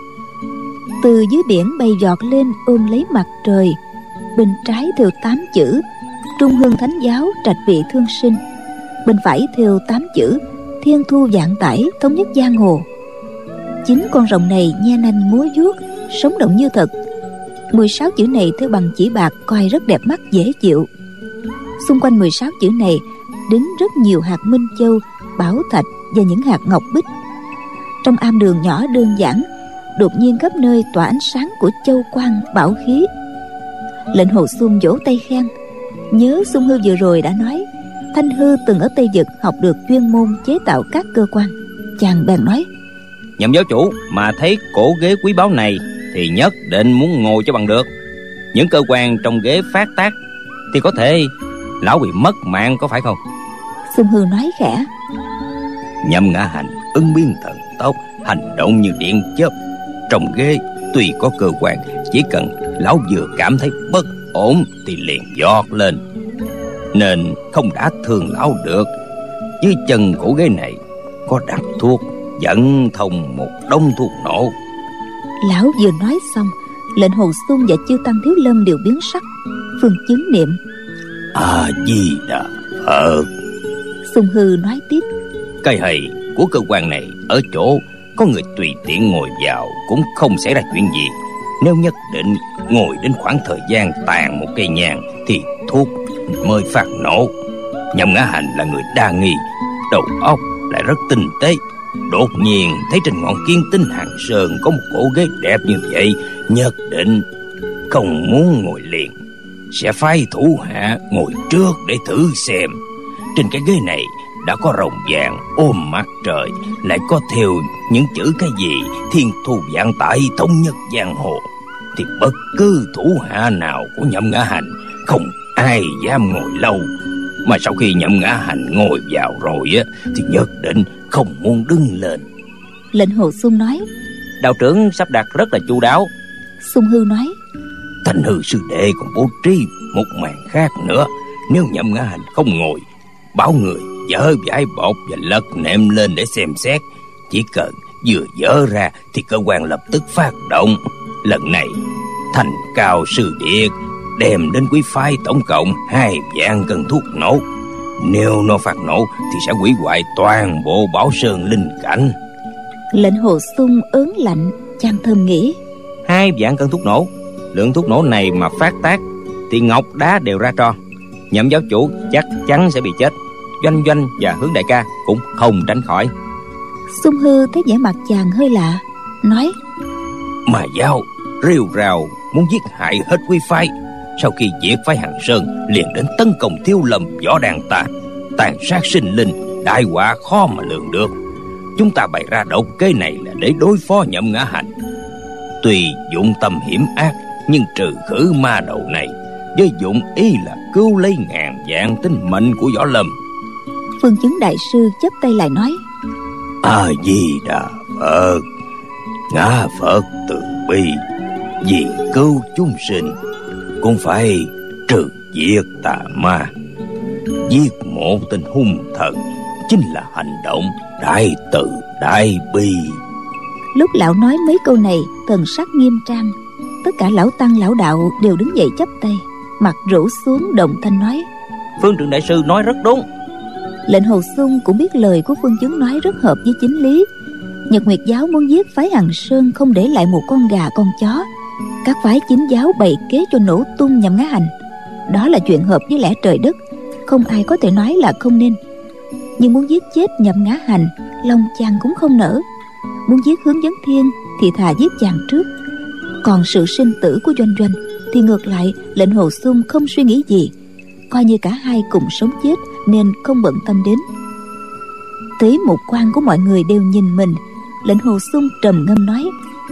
Từ dưới biển bay giọt lên ôm lấy mặt trời. Bên trái thêu tám chữ: Trung Hương Thánh Giáo, trạch vị thương sinh. Bên phải thêu tám chữ: Thiên thu vạn tải, thống nhất giang hồ. Chín con rồng này nhe nanh múa vuốt, sống động như thật. Mười sáu chữ này thêu bằng chỉ bạc, coi rất đẹp mắt dễ chịu. Xung quanh mười sáu chữ này đính rất nhiều hạt minh châu, bảo thạch và những hạt ngọc bích. Trong am đường nhỏ đơn giản, đột nhiên khắp nơi tỏa ánh sáng của châu quang bảo khí. Lệnh Hồ Xuân vỗ tay khen, nhớ Xung Hư vừa rồi đã nói Thanh Hư từng ở Tây Vực học được chuyên môn chế tạo các cơ quan. Chàng bèn nói: Nhậm giáo chủ mà thấy cổ ghế quý báu này thì nhất định muốn ngồi cho bằng được. Những cơ quan trong ghế phát tác thì có thể lão bị mất mạng, có phải không? Xung Hư nói khẽ: Nhậm Ngã Hành ứng biến thần tốc, hành động như điện chớp. Trong ghế tuy có cơ quan, chỉ cần lão vừa cảm thấy bất ổn thì liền giọt lên, nên không đả thương lão được. Dưới chân cổ ghế này có đặt thuốc dẫn thông một đống thuốc nổ. Lão vừa nói xong, Lệnh Hồ Xuân và Chư Tăng Thiếu Lâm đều biến sắc. Phương Chứng niệm: A Di Đà Phật. Xung Hư nói tiếp: Cái hay của cơ quan này ở chỗ có người tùy tiện ngồi vào cũng không xảy ra chuyện gì. Nếu nhất định ngồi đến khoảng thời gian tàn một cây nhang thì thuốc mới phát nổ. Nhậm Ngã Hành là người đa nghi, đầu óc lại rất tinh tế. Đột nhiên thấy trên ngọn Kiên Tinh Hàng Sơn có một cổ ghế đẹp như vậy, nhất định không muốn ngồi liền, sẽ phái thủ hạ ngồi trước để thử xem. Trên cái ghế này đã có rồng vàng ôm mặt trời, lại có theo những chữ cái gì thiên thu vạn tải, thống nhất giang hồ, thì bất cứ thủ hạ nào của Nhậm Ngã Hành không ai dám ngồi lâu. Mà sau khi Nhậm Ngã Hành ngồi vào rồi á, thì nhất định không muốn đứng lên. Lệnh Hồ Xuân nói: Đạo trưởng sắp đặt rất là chu đáo. Xung Hư nói: Thanh Hư sư đệ còn bố trí một màn khác nữa. Nếu Nhậm Ngã Hành không ngồi, bảo người dỡ vải bọc và lật nệm lên để xem xét. Chỉ cần vừa dỡ ra thì cơ quan lập tức phát động. Lần này Thành Cao sư điệt đem đến quý phái tổng cộng hai vạn cân thuốc nổ. Nếu nó phát nổ thì sẽ hủy hoại toàn bộ Bảo Sơn linh cảnh. Lệnh Hồ Xuân ớn lạnh, chàng thầm nghĩ: Hai vạn cân thuốc nổ, lượng thuốc nổ này mà phát tác thì ngọc đá đều ra tro. Nhậm giáo chủ chắc chắn sẽ bị chết. Doanh Doanh và Hướng đại ca cũng không tránh khỏi. Xung Hư thấy vẻ mặt chàng hơi lạ, nói: Mà giáo rêu rào muốn giết hại hết quý phái. Sau khi diệt phái Hằng Sơn liền đến tấn công Thiếu Lâm võ đàn ta, tàn sát sinh linh, đại họa khó mà lường được. Chúng ta bày ra độc kế này là để đối phó Nhậm Ngã Hành. Tuy dụng tâm hiểm ác, nhưng trừ khử ma đầu này với dụng ý là cứu lấy ngàn vạn tính mệnh của võ lâm. Phương Chứng đại sư chắp tay lại nói: A Di Đà Phật. Ngã Phật từ bi, vì cứu chúng sinh cũng phải trừ diệt tà ma. Giết một tên hung thần chính là hành động đại từ đại bi. Lúc lão nói mấy câu này, thần sắc nghiêm trang. Tất cả lão tăng lão đạo đều đứng dậy chắp tay, mặt rũ xuống, đồng thanh nói: Phương Trượng đại sư nói rất đúng. Lệnh Hồ Xuân cũng biết lời của Phương Chứng nói rất hợp với chính lý. Nhật Nguyệt giáo muốn giết phái Hằng Sơn không để lại một con gà con chó, Các phái chính giáo bày kế cho nổ tung Nhậm Ngã Hành. Đó là chuyện hợp với lẽ trời đất, không ai có thể nói là không nên. Nhưng muốn giết chết Nhậm Ngã Hành, lòng chàng cũng không nỡ. Muốn giết Hướng Vấn Thiên thì thà giết chàng trước. Còn sự sinh tử của Doanh Doanh thì ngược lại lệnh Hồ Xung không suy nghĩ gì, coi như cả hai cùng sống chết nên không bận tâm đến. Thấy một quan của mọi người đều nhìn mình, lệnh Hồ Xung trầm ngâm nói: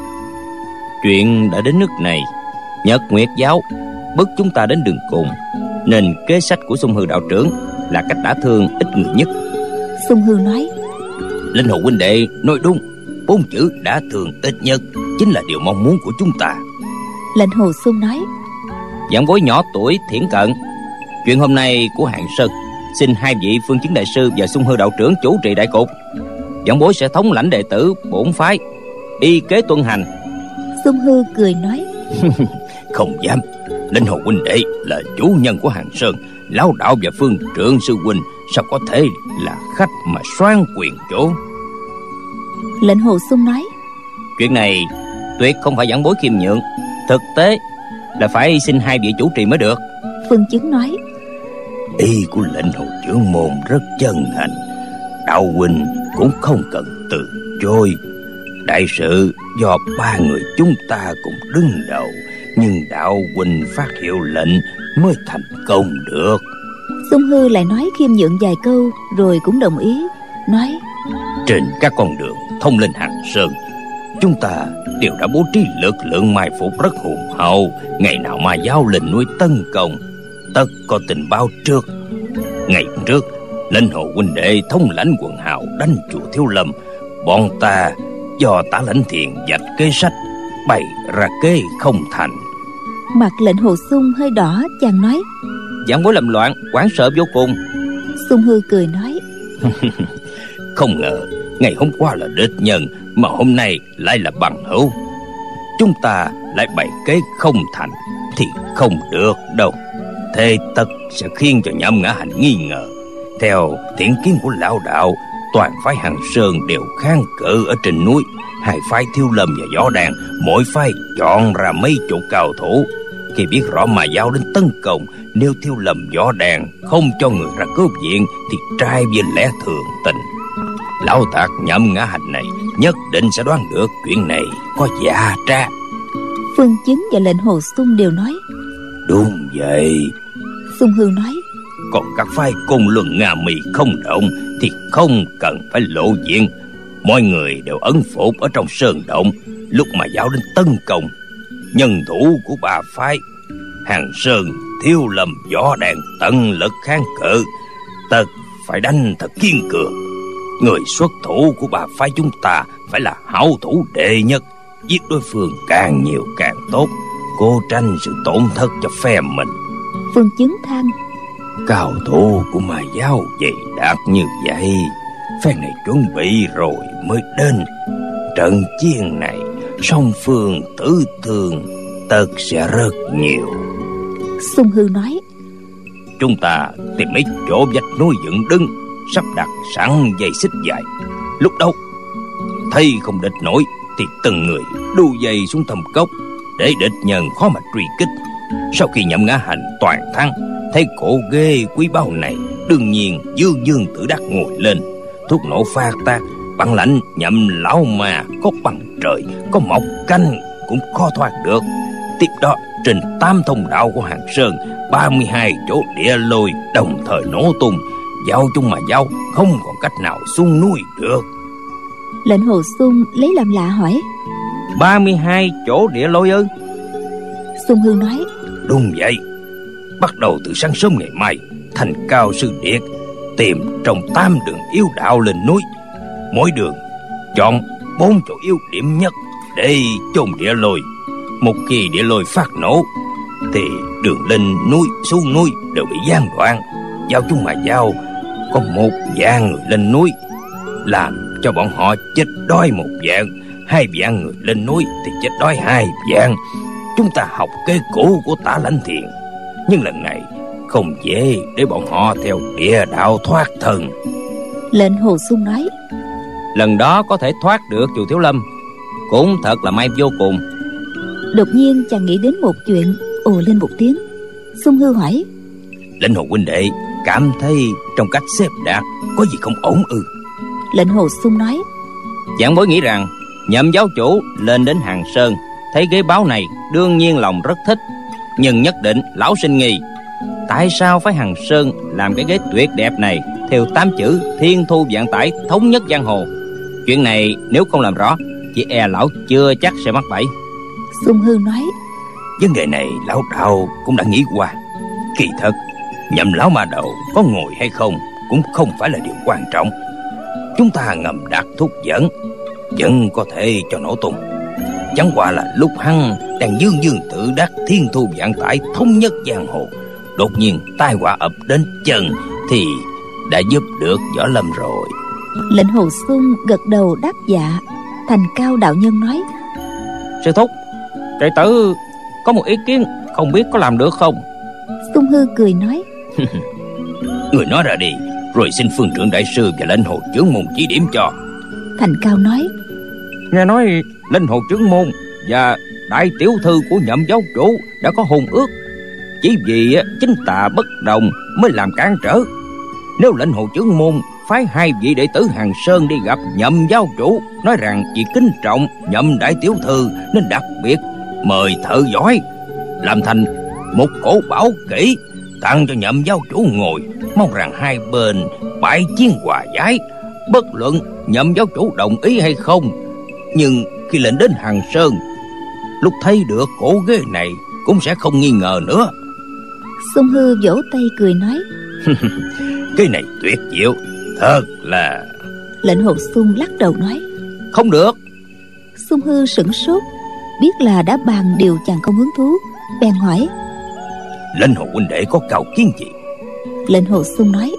Chuyện đã đến nước này, Nhật Nguyệt giáo bức chúng ta đến đường cùng, nên kế sách của Xung Hư đạo trưởng là cách đả thương ít người nhất. Xung Hư nói: Linh Hồ huynh đệ nói đúng, bốn chữ đả thương ít nhất chính là điều mong muốn của chúng ta. Lệnh Hồ Xung nói: Giảng bối nhỏ tuổi thiển cận, chuyện hôm nay của Hạng Sơn, xin hai vị Phương Chứng đại sư và Xung Hư đạo trưởng chủ trì đại cục. Giảng bối sẽ thống lãnh đệ tử bổn phái, y kế tuân hành. Xung Hư cười nói: Không dám. Linh Hồ huynh đệ là chủ nhân của Hàng Sơn, lão đạo và Phương Trượng sư huynh sao có thể là khách mà soán quyền chỗ. Lệnh Hồ Xung nói: Chuyện này tuyệt không phải giảng bối khiêm nhượng, thực tế là phải xin hai vị chủ trì mới được. Phương Chứng nói: Ý của lệnh Hồ trưởng môn rất chân thành, đạo huynh cũng không cần từ chối. Đại sự do ba người chúng ta cùng đứng đầu, nhưng đạo huynh phát hiệu lệnh mới thành công được. Xung Hư lại nói khiêm nhượng vài câu rồi cũng đồng ý, nói: Trên các con đường thông lên Hàng Sơn, chúng ta đều đã bố trí lực lượng mai phục rất hùng hậu. Ngày nào mà giáo lên núi tấn công, tất có tình báo trước. Ngày trước, Lệnh Hồ huynh đệ thông lãnh quần hào đánh chùa Thiếu Lâm, bọn ta do Tả Lãnh Thiền dạch kế sách, bày ra kế không thành. Mặt lệnh Hồ Xung hơi đỏ, chàng nói: Giảng bối làm loạn, hoảng sợ vô cùng. Xung Hư cười nói: Không ngờ ngày hôm qua là địch nhân, mà hôm nay lại là bằng hữu. Chúng ta lại bày kế không thành thì không được đâu. Thế tất sẽ khiến cho Nhậm Ngã Hành nghi ngờ. Theo thiện kiến của lão đạo, toàn phái Hàng Sơn đều kháng cự ở trên núi. Hai phái Thiếu Lâm và Võ Đàn mỗi phái chọn ra mấy chỗ cao thủ. Khi biết rõ mà giáo đến tấn công, nếu Thiếu Lâm Võ Đàn không cho người ra cướp viện thì trai với lẽ thường tình. Lão tạc Nhậm Ngã Hành này nhất định sẽ đoán được chuyện này có giả tra. Phương Chứng và lệnh Hồ Xung đều nói: Đúng vậy. Xung Hư nói: Còn các phái Côn Luân Nga Mì không động thì không cần phải lộ diện. Mọi người đều ẩn phục ở trong sơn động. Lúc mà giáo đến tấn công, nhân thủ của ba phái Hàng Sơn, Thiếu Lâm, Võ Đàn tận lực kháng cự, tất phải đánh thật kiên cường. Người xuất thủ của ba phái chúng ta phải là hảo thủ đệ nhất, giết đối phương càng nhiều càng tốt, cố tranh sự tổn thất cho phe mình. Phương Chứng than: Cao thủ của mà giáo dày đạt như vậy, phe này chuẩn bị rồi mới đến. Trận chiến này song phương tử thương tất sẽ rất nhiều. Xung Hư nói: Chúng ta tìm mấy chỗ vách núi dựng đứng, sắp đặt sẵn dây xích dài. Lúc đâu thấy không địch nổi thì từng người đu dây xuống thâm cốc, để địch nhân khó mà truy kích. Sau khi Nhậm Ngã Hành toàn thắng, thấy cổ ghê quý báu này, đương nhiên dương dương tự đắc ngồi lên. Thuốc nổ pha tác, bản lãnh Nhậm lão mà có bằng trời, có mọc canh cũng khó thoát được. Tiếp đó trên tám thông đạo của Hàng Sơn, ba mươi hai chỗ địa lôi đồng thời nổ tung. Giao chung mà giao không còn cách nào xuống núi được. Lệnh Hồ Xung lấy làm lạ hỏi: ba mươi hai chỗ địa lôi ư? Xung Hư nói: Đúng vậy. Bắt đầu từ sáng sớm ngày mai, Thành Cao Sư Điệt tìm trong tám đường yếu đạo lên núi. Mỗi đường chọn bốn chỗ yếu điểm nhất để chôn địa lôi. Một khi địa lôi phát nổ thì đường lên núi xuống núi đều bị gián đoạn. Giao chung mà giao có một vạn người lên núi, làm cho bọn họ chết đói một vạn. Hai vạn người lên núi thì chết đói hai vạn. Chúng ta học kế cũ của Tả Lãnh Thiền, nhưng lần này không dễ để bọn họ theo địa đạo thoát thân. Lệnh Hồ Xung nói: Lần đó có thể thoát được chùa Thiếu Lâm cũng thật là may vô cùng. Đột nhiên chàng nghĩ đến một chuyện, ồ lên một tiếng. Xung Hư hỏi: Lệnh Hồ huynh đệ cảm thấy trong cách xếp đặt có gì không ổn ư? Lệnh Hồ Xung nói: Giảng bối nghĩ rằng Nhậm giáo chủ lên đến Hàng Sơn, thấy ghế báo này đương nhiên lòng rất thích, nhưng nhất định lão sinh nghi, tại sao phải Hàng Sơn làm cái ghế tuyệt đẹp này theo tám chữ thiên thu vạn tải thống nhất giang hồ. Chuyện này nếu không làm rõ, chỉ e lão chưa chắc sẽ mắc bẫy. Xung Hư nói: Vấn đề này lão đạo cũng đã nghĩ qua. Kỳ thật Nhậm lão ma đầu có ngồi hay không cũng không phải là điều quan trọng. Chúng ta ngầm đặt thuốc dẫn vẫn có thể cho nổ tung. Chẳng qua là lúc hắn đang dương dương tự đắc thiên thu vạn tải thống nhất giang hồ, đột nhiên tai họa ập đến chân thì đã giúp được Võ Lâm rồi. Lệnh Hồ Xung gật đầu đáp dạ. Thành Cao đạo nhân nói: Sư thúc, đệ tử có một ý kiến, không biết có làm được không? Xung Hư cười nói: Người nói ra đi, rồi xin Phương Trưởng đại sư và Lệnh Hồ trưởng môn chỉ điểm cho. Thành Cao nói: Nghe nói Lệnh Hồ trưởng môn và đại tiểu thư của Nhậm giáo chủ đã có hôn ước, chỉ vì chính tà bất đồng mới làm cản trở. Nếu Lệnh Hồ trưởng môn phái hai vị đệ tử Hàng Sơn đi gặp Nhậm giáo chủ, nói rằng vì kính trọng Nhậm đại tiểu thư nên đặc biệt mời thợ giỏi làm thành một cổ bảo kỹ tặng cho Nhậm giáo chủ ngồi, mong rằng hai bên bãi chiến hòa giải. Bất luận Nhậm giáo chủ đồng ý hay không, nhưng khi lên đến Hàng Sơn, lúc thấy được cổ ghế này cũng sẽ không nghi ngờ nữa. Xung Hư vỗ tay cười nói: Cái này tuyệt diệu, thật là... Lệnh Hồ Xung lắc đầu nói: Không được. Xung Hư sửng sốt, biết là đã bàn điều chàng không hứng thú, bèn hỏi: Lệnh Hồ huynh đệ có cao kiến gì? Lệnh Hồ Xung nói: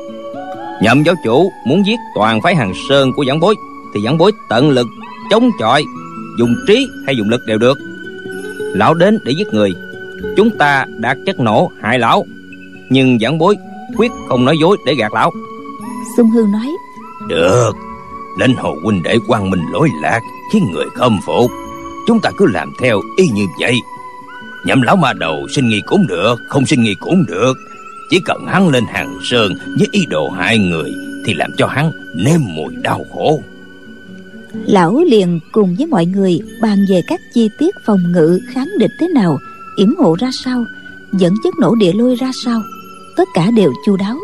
Nhậm giáo chủ muốn giết toàn phái Hàng Sơn của giảng bối, thì giảng bối tận lực chống chọi, dùng trí hay dùng lực đều được. Lão đến để giết người, chúng ta đạt chất nổ hại lão, nhưng giảng bối quyết không nói dối để gạt lão. Xung Hư nói: Được, Lệnh Hồ huynh đệ quang minh lỗi lạc, khiến người khâm phục, chúng ta cứ làm theo y như vậy. Nhậm lão ma đầu sinh nghi cũng được, không sinh nghi cũng được, chỉ cần hắn lên Hàng Sơn với ý đồ hại người thì làm cho hắn nếm mùi đau khổ. Lão liền cùng với mọi người bàn về các chi tiết phòng ngự kháng địch thế nào, yểm hộ ra sao, dẫn chất nổ địa lôi ra sao, tất cả đều chu đáo.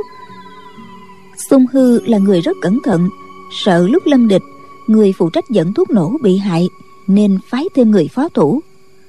Xung Hư là người rất cẩn thận, sợ lúc lâm địch người phụ trách dẫn thuốc nổ bị hại, nên phái thêm người phó thủ.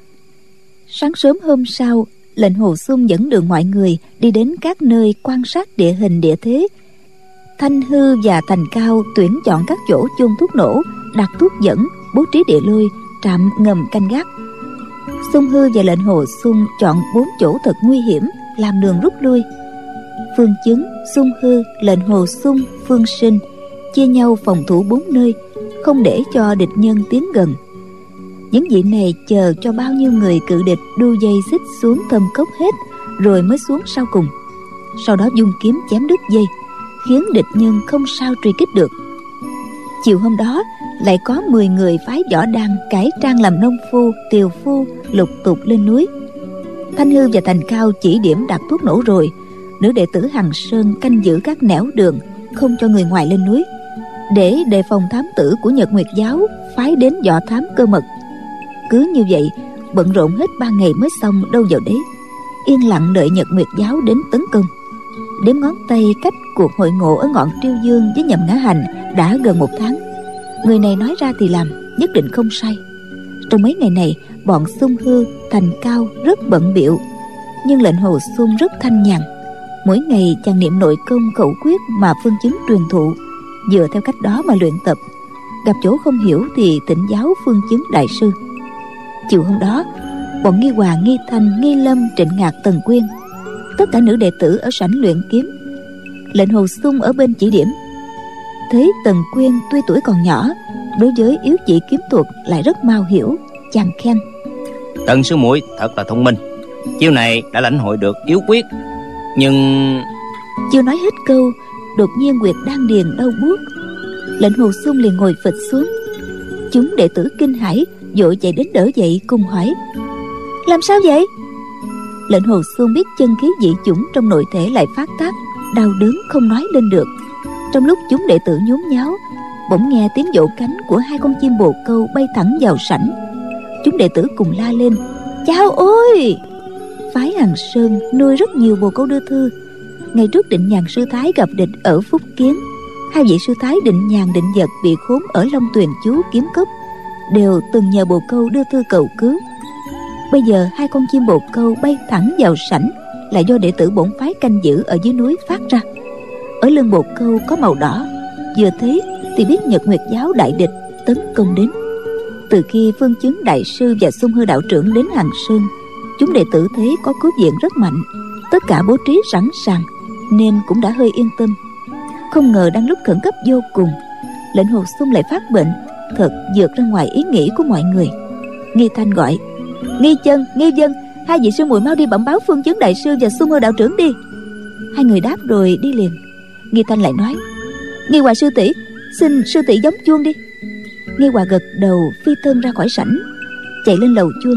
Sáng sớm hôm sau, Lệnh Hồ Xung dẫn đường mọi người đi đến các nơi quan sát địa hình địa thế. Thanh Hư và Thành Cao tuyển chọn các chỗ chôn thuốc nổ, đặt thuốc dẫn, bố trí địa lôi, trạm ngầm canh gác. Xung Hư và Lệnh Hồ Xung chọn bốn chỗ thật nguy hiểm làm đường rút lui. Phương Chứng, Xung Hư, Lệnh Hồ Xung, Phương Sinh chia nhau phòng thủ bốn nơi, không để cho địch nhân tiến gần. Những vị này chờ cho bao nhiêu người cự địch đu dây xích xuống thâm cốc hết, rồi mới xuống sau cùng. Sau đó dung kiếm chém đứt dây, khiến địch nhân không sao truy kích được. Chiều hôm đó lại có mười người phái võ đăng cải trang làm nông phu, tiều phu lục tục lên núi. Thanh Hư và Thành Cao chỉ điểm đặt thuốc nổ rồi, nữ đệ tử Hằng Sơn canh giữ các nẻo đường, không cho người ngoài lên núi, để đề phòng thám tử của Nhật Nguyệt giáo phái đến dò thám cơ mật. Cứ như vậy bận rộn hết ba ngày mới xong đâu vào đấy, yên lặng đợi Nhật Nguyệt giáo đến tấn công. Đếm ngón tay cách cuộc hội ngộ ở ngọn Triêu Dương với Nhậm Ngã Hành đã gần một tháng. Người này nói ra thì làm, nhất định không sai. Trong mấy ngày này, bọn Xung Hư, Thành Cao rất bận bịu, nhưng Lệnh Hồ Xung rất thanh nhàn. Mỗi ngày chàng niệm nội công khẩu quyết mà Phương Chứng truyền thụ, dựa theo cách đó mà luyện tập. Gặp chỗ không hiểu thì thỉnh giáo Phương Chứng đại sư. Chiều hôm đó, bọn Nghi Hòa, Nghi Thanh, Nghi Lâm, Trịnh Ngạc, Tần Quyên, tất cả nữ đệ tử ở sảnh luyện kiếm. Lệnh Hồ Xung ở bên chỉ điểm. Thấy Tần Quyên tuy tuổi còn nhỏ, đối với yếu chỉ kiếm thuật lại rất mau hiểu, chàng khen: Tần sư muội thật là thông minh, chiêu này đã lãnh hội được yếu quyết. Nhưng... Chưa nói hết câu, đột nhiên huyệt đan điền đau buốt. Lệnh Hồ Xung liền ngồi phịch xuống. Chúng đệ tử kinh hãi, vội chạy đến đỡ dậy cùng hỏi: làm sao vậy? Lệnh Hồ Xuân biết chân khí dị chủng trong nội thể lại phát tác, đau đớn không nói lên được. Trong lúc chúng đệ tử nhốn nháo, bỗng nghe tiếng vỗ cánh của hai con chim bồ câu bay thẳng vào sảnh. Chúng đệ tử cùng la lên: chao ôi! Phái Hằng Sơn nuôi rất nhiều bồ câu đưa thư. Ngày trước Định Nhàn sư thái gặp địch ở Phúc Kiến, hai vị sư thái Định Nhàn, Định Vật bị khốn ở Long Tuyền Chú kiếm cốc, đều từng nhờ bồ câu đưa thư cầu cứu. Bây giờ hai con chim bồ câu bay thẳng vào sảnh là do đệ tử bổn phái canh giữ ở dưới núi phát ra. Ở lưng bồ câu có màu đỏ, vừa thấy thì biết Nhật Nguyệt giáo đại địch tấn công đến. Từ khi Phương Chứng đại sư và Xung Hư đạo trưởng đến Hằng Sơn, chúng đệ tử thấy có cướp viện rất mạnh, tất cả bố trí sẵn sàng nên cũng đã hơi yên tâm. Không ngờ đang lúc khẩn cấp vô cùng, Lệnh Hồ Xuân lại phát bệnh, thật vượt ra ngoài ý nghĩ của mọi người. Nghi Thanh gọi: Nghi Chân, Nghi Dân, hai vị sư muội mau đi bẩm báo Phương Chứng đại sư và Xung Hư đạo trưởng đi. Hai người đáp rồi đi liền. Nghi Thanh lại nói: Nghi Hòa sư tỷ, xin sư tỷ gióng chuông đi. Nghi Hòa gật đầu, phi thân ra khỏi sảnh, chạy lên lầu chuông.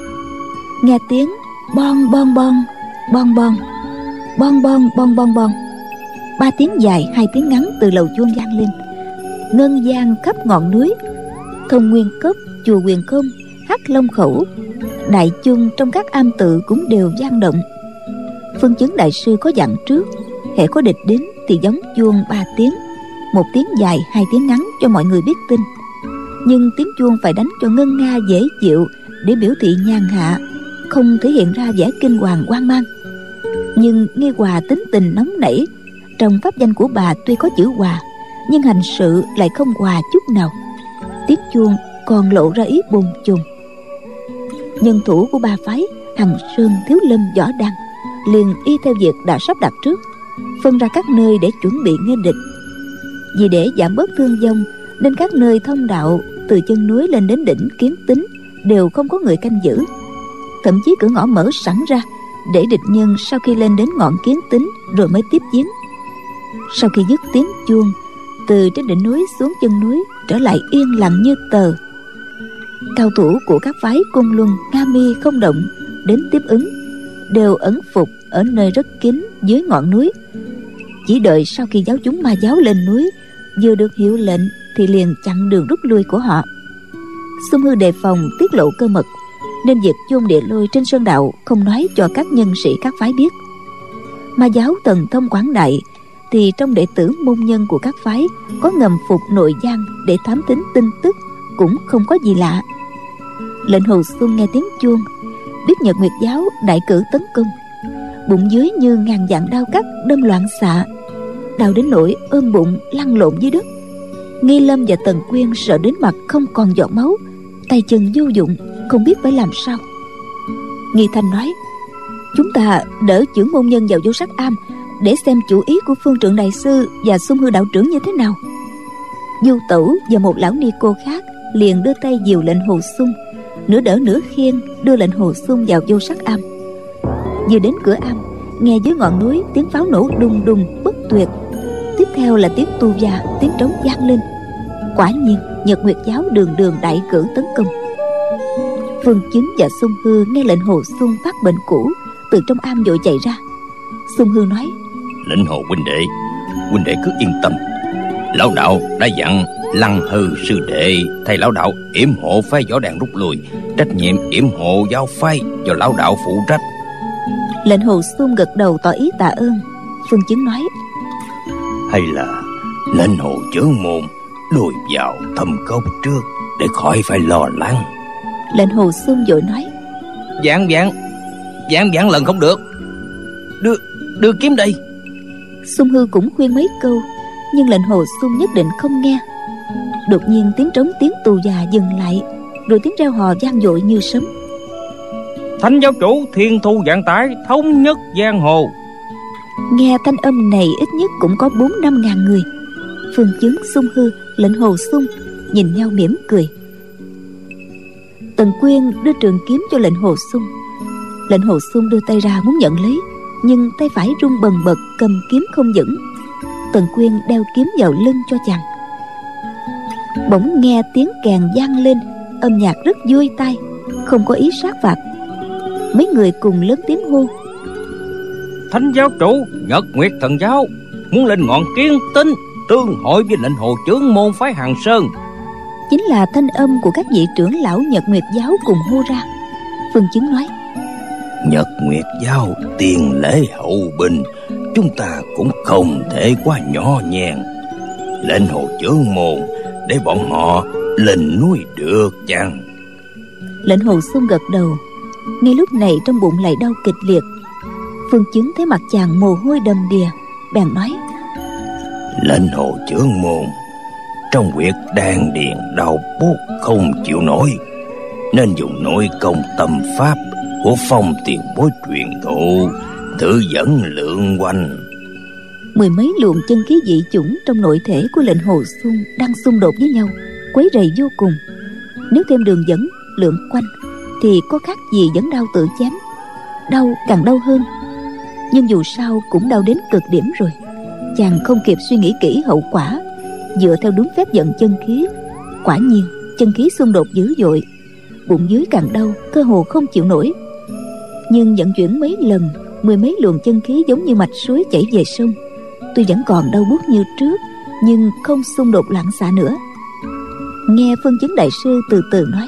Nghe tiếng bon bon bon bon bon bon bon bon bon bon, ba tiếng dài hai tiếng ngắn từ lầu chuông vang lên, ngân vang khắp ngọn núi. Thông Nguyên Cốc, chùa Huyền Không, Hắc Long Khẩu, đại chung trong các am tự cũng đều vang động. Phương Chứng đại sư có dặn trước, hễ có địch đến thì gióng chuông ba tiếng, một tiếng dài hai tiếng ngắn cho mọi người biết tin. Nhưng tiếng chuông phải đánh cho ngân nga dễ chịu để biểu thị nhàn hạ, không thể hiện ra vẻ kinh hoàng hoang mang. Nhưng Nghi Hòa tính tình nóng nảy, trong pháp danh của bà tuy có chữ Hòa nhưng hành sự lại không hòa chút nào. Tiếng chuông còn lộ ra ý bồn chồn. Nhân thủ của ba phái Hằng Sơn, Thiếu Lâm, Võ Đăng liền y theo việc đã sắp đặt trước, phân ra các nơi để chuẩn bị nghênh địch. Vì để giảm bớt thương vong nên các nơi thông đạo từ chân núi lên đến đỉnh Kiến Tính đều không có người canh giữ, thậm chí cửa ngõ mở sẵn ra để địch nhân sau khi lên đến ngọn Kiến Tính rồi mới tiếp chiến. Sau khi dứt tiếng chuông, từ trên đỉnh núi xuống chân núi trở lại yên lặng như tờ. Cao thủ của các phái Côn Luân, Nga Mi, Không Động đến tiếp ứng đều ẩn phục ở nơi rất kín dưới ngọn núi, chỉ đợi sau khi giáo chúng Ma giáo lên núi vừa được hiệu lệnh thì liền chặn đường rút lui của họ. Xung Hư đề phòng tiết lộ cơ mật nên việc chôn địa lôi trên sơn đạo không nói cho các nhân sĩ các phái biết. Ma giáo thần thông quảng đại thì trong đệ tử môn nhân của các phái có ngầm phục nội gian để thám thính tin tức cũng không có gì lạ. Lệnh Hồ Xuân nghe tiếng chuông, biết Nhật Nguyệt giáo đại cử tấn công, bụng dưới như ngàn vạn đao cắt đâm loạn xạ, đau đến nỗi ôm bụng lăn lộn dưới đất. Nghi Lâm và Tần Quyên sợ đến mặt không còn giọt máu, tay chân vô dụng, không biết phải làm sao. Nghi Thanh nói: chúng ta đỡ chưởng môn nhân vào vô sắc am để xem chủ ý của Phương Trượng đại sư và Xung Hư đạo trưởng như thế nào. Du Tẩu và một lão ni cô khác liền đưa tay dìu Lệnh Hồ Xuân, nửa đỡ nửa khiêng đưa Lệnh Hồ Xuân vào vô sắc am. Vừa đến cửa am, nghe dưới ngọn núi tiếng pháo nổ đùng đùng bất tuyệt, tiếp theo là tiếng tu va, tiếng trống vang lên. Quả nhiên Nhật Nguyệt giáo đường đường đại cử tấn công. Phương Chứng và Xung Hư nghe Lệnh Hồ Xuân phát bệnh cũ, từ trong am vội chạy ra. Xung Hư nói: Lệnh Hồ huynh đệ, huynh đệ cứ yên tâm, lão đạo đã dặn Lăng Hư sư đệ thầy lão đạo yểm hộ phái Võ Đàn rút lui, trách nhiệm yểm hộ giáo phái do lão đạo phụ trách. Lệnh Hồ Xuân gật đầu tỏ ý tạ ơn. Phương Chứng nói: hay là Lệnh Hồ trưởng môn lùi vào thâm cốc trước để khỏi phải lo lắng. Lệnh Hồ Xuân vội nói: Vạn vạn Vạn vạn lần không được, Đưa đưa kiếm đây. Xung Hư cũng khuyên mấy câu, nhưng Lệnh Hồ Xuân nhất định không nghe. Đột nhiên tiếng trống tiếng tù già dừng lại, rồi tiếng reo hò vang dội như sấm: Thánh giáo chủ thiên thu vạn tải, thống nhất giang hồ. Nghe thanh âm này ít nhất cũng có bốn năm ngàn người. Phương Chứng, Xung Hư, Lệnh Hồ Xuân nhìn nhau mỉm cười. Tần Quyên đưa trường kiếm cho Lệnh Hồ Xuân. Lệnh Hồ Xuân đưa tay ra muốn nhận lấy, nhưng tay phải run bần bật, cầm kiếm không vững. Tần Quyên đeo kiếm vào lưng cho chàng. Bỗng nghe tiếng kèn vang lên, âm nhạc rất vui tai, không có ý sát phạt. Mấy người cùng lớn tiếng hô: Thánh giáo chủ Nhật Nguyệt Thần giáo muốn lên ngọn Kiến Tinh tương hội với lệnh hồ chướng môn phái Hằng Sơn. Chính là thanh âm của các vị trưởng lão Nhật Nguyệt giáo cùng hô ra. Phương Chứng nói: Nhật Nguyệt giáo tiền lễ hậu binh, chúng ta cũng không thể quá nhỏ nhen. Lệnh hồ chướng môn để bọn họ lên núi được chăng? Lệnh hồ Xuân gật đầu. Ngay lúc này trong bụng lại đau kịch liệt. Phương Chứng thấy mặt chàng mồ hôi đầm đìa, bèn nói: Lệnh hồ chướng môn trong huyệt đan điền đau buốt không chịu nổi, nên dùng nội công tâm pháp của Phong tiền bối truyền thụ, thử dẫn lượng quanh. Mười mấy luồng chân khí dị chủng trong nội thể của lệnh hồ Xuân đang xung đột với nhau, quấy rầy vô cùng. Nếu thêm đường dẫn lượng quanh thì có khác gì dẫn đao tự chém, đau càng đau hơn. Nhưng dù sao cũng đau đến cực điểm rồi. Chàng không kịp suy nghĩ kỹ hậu quả, dựa theo đúng phép dẫn chân khí. Quả nhiên chân khí xung đột dữ dội, bụng dưới càng đau, cơ hồ không chịu nổi. Nhưng vận chuyển mấy lần, mười mấy luồng chân khí giống như mạch suối chảy về sông. Tuy vẫn còn đau buốt như trước, nhưng không xung đột loạn xạ nữa. Nghe Phương Chứng đại sư từ từ nói: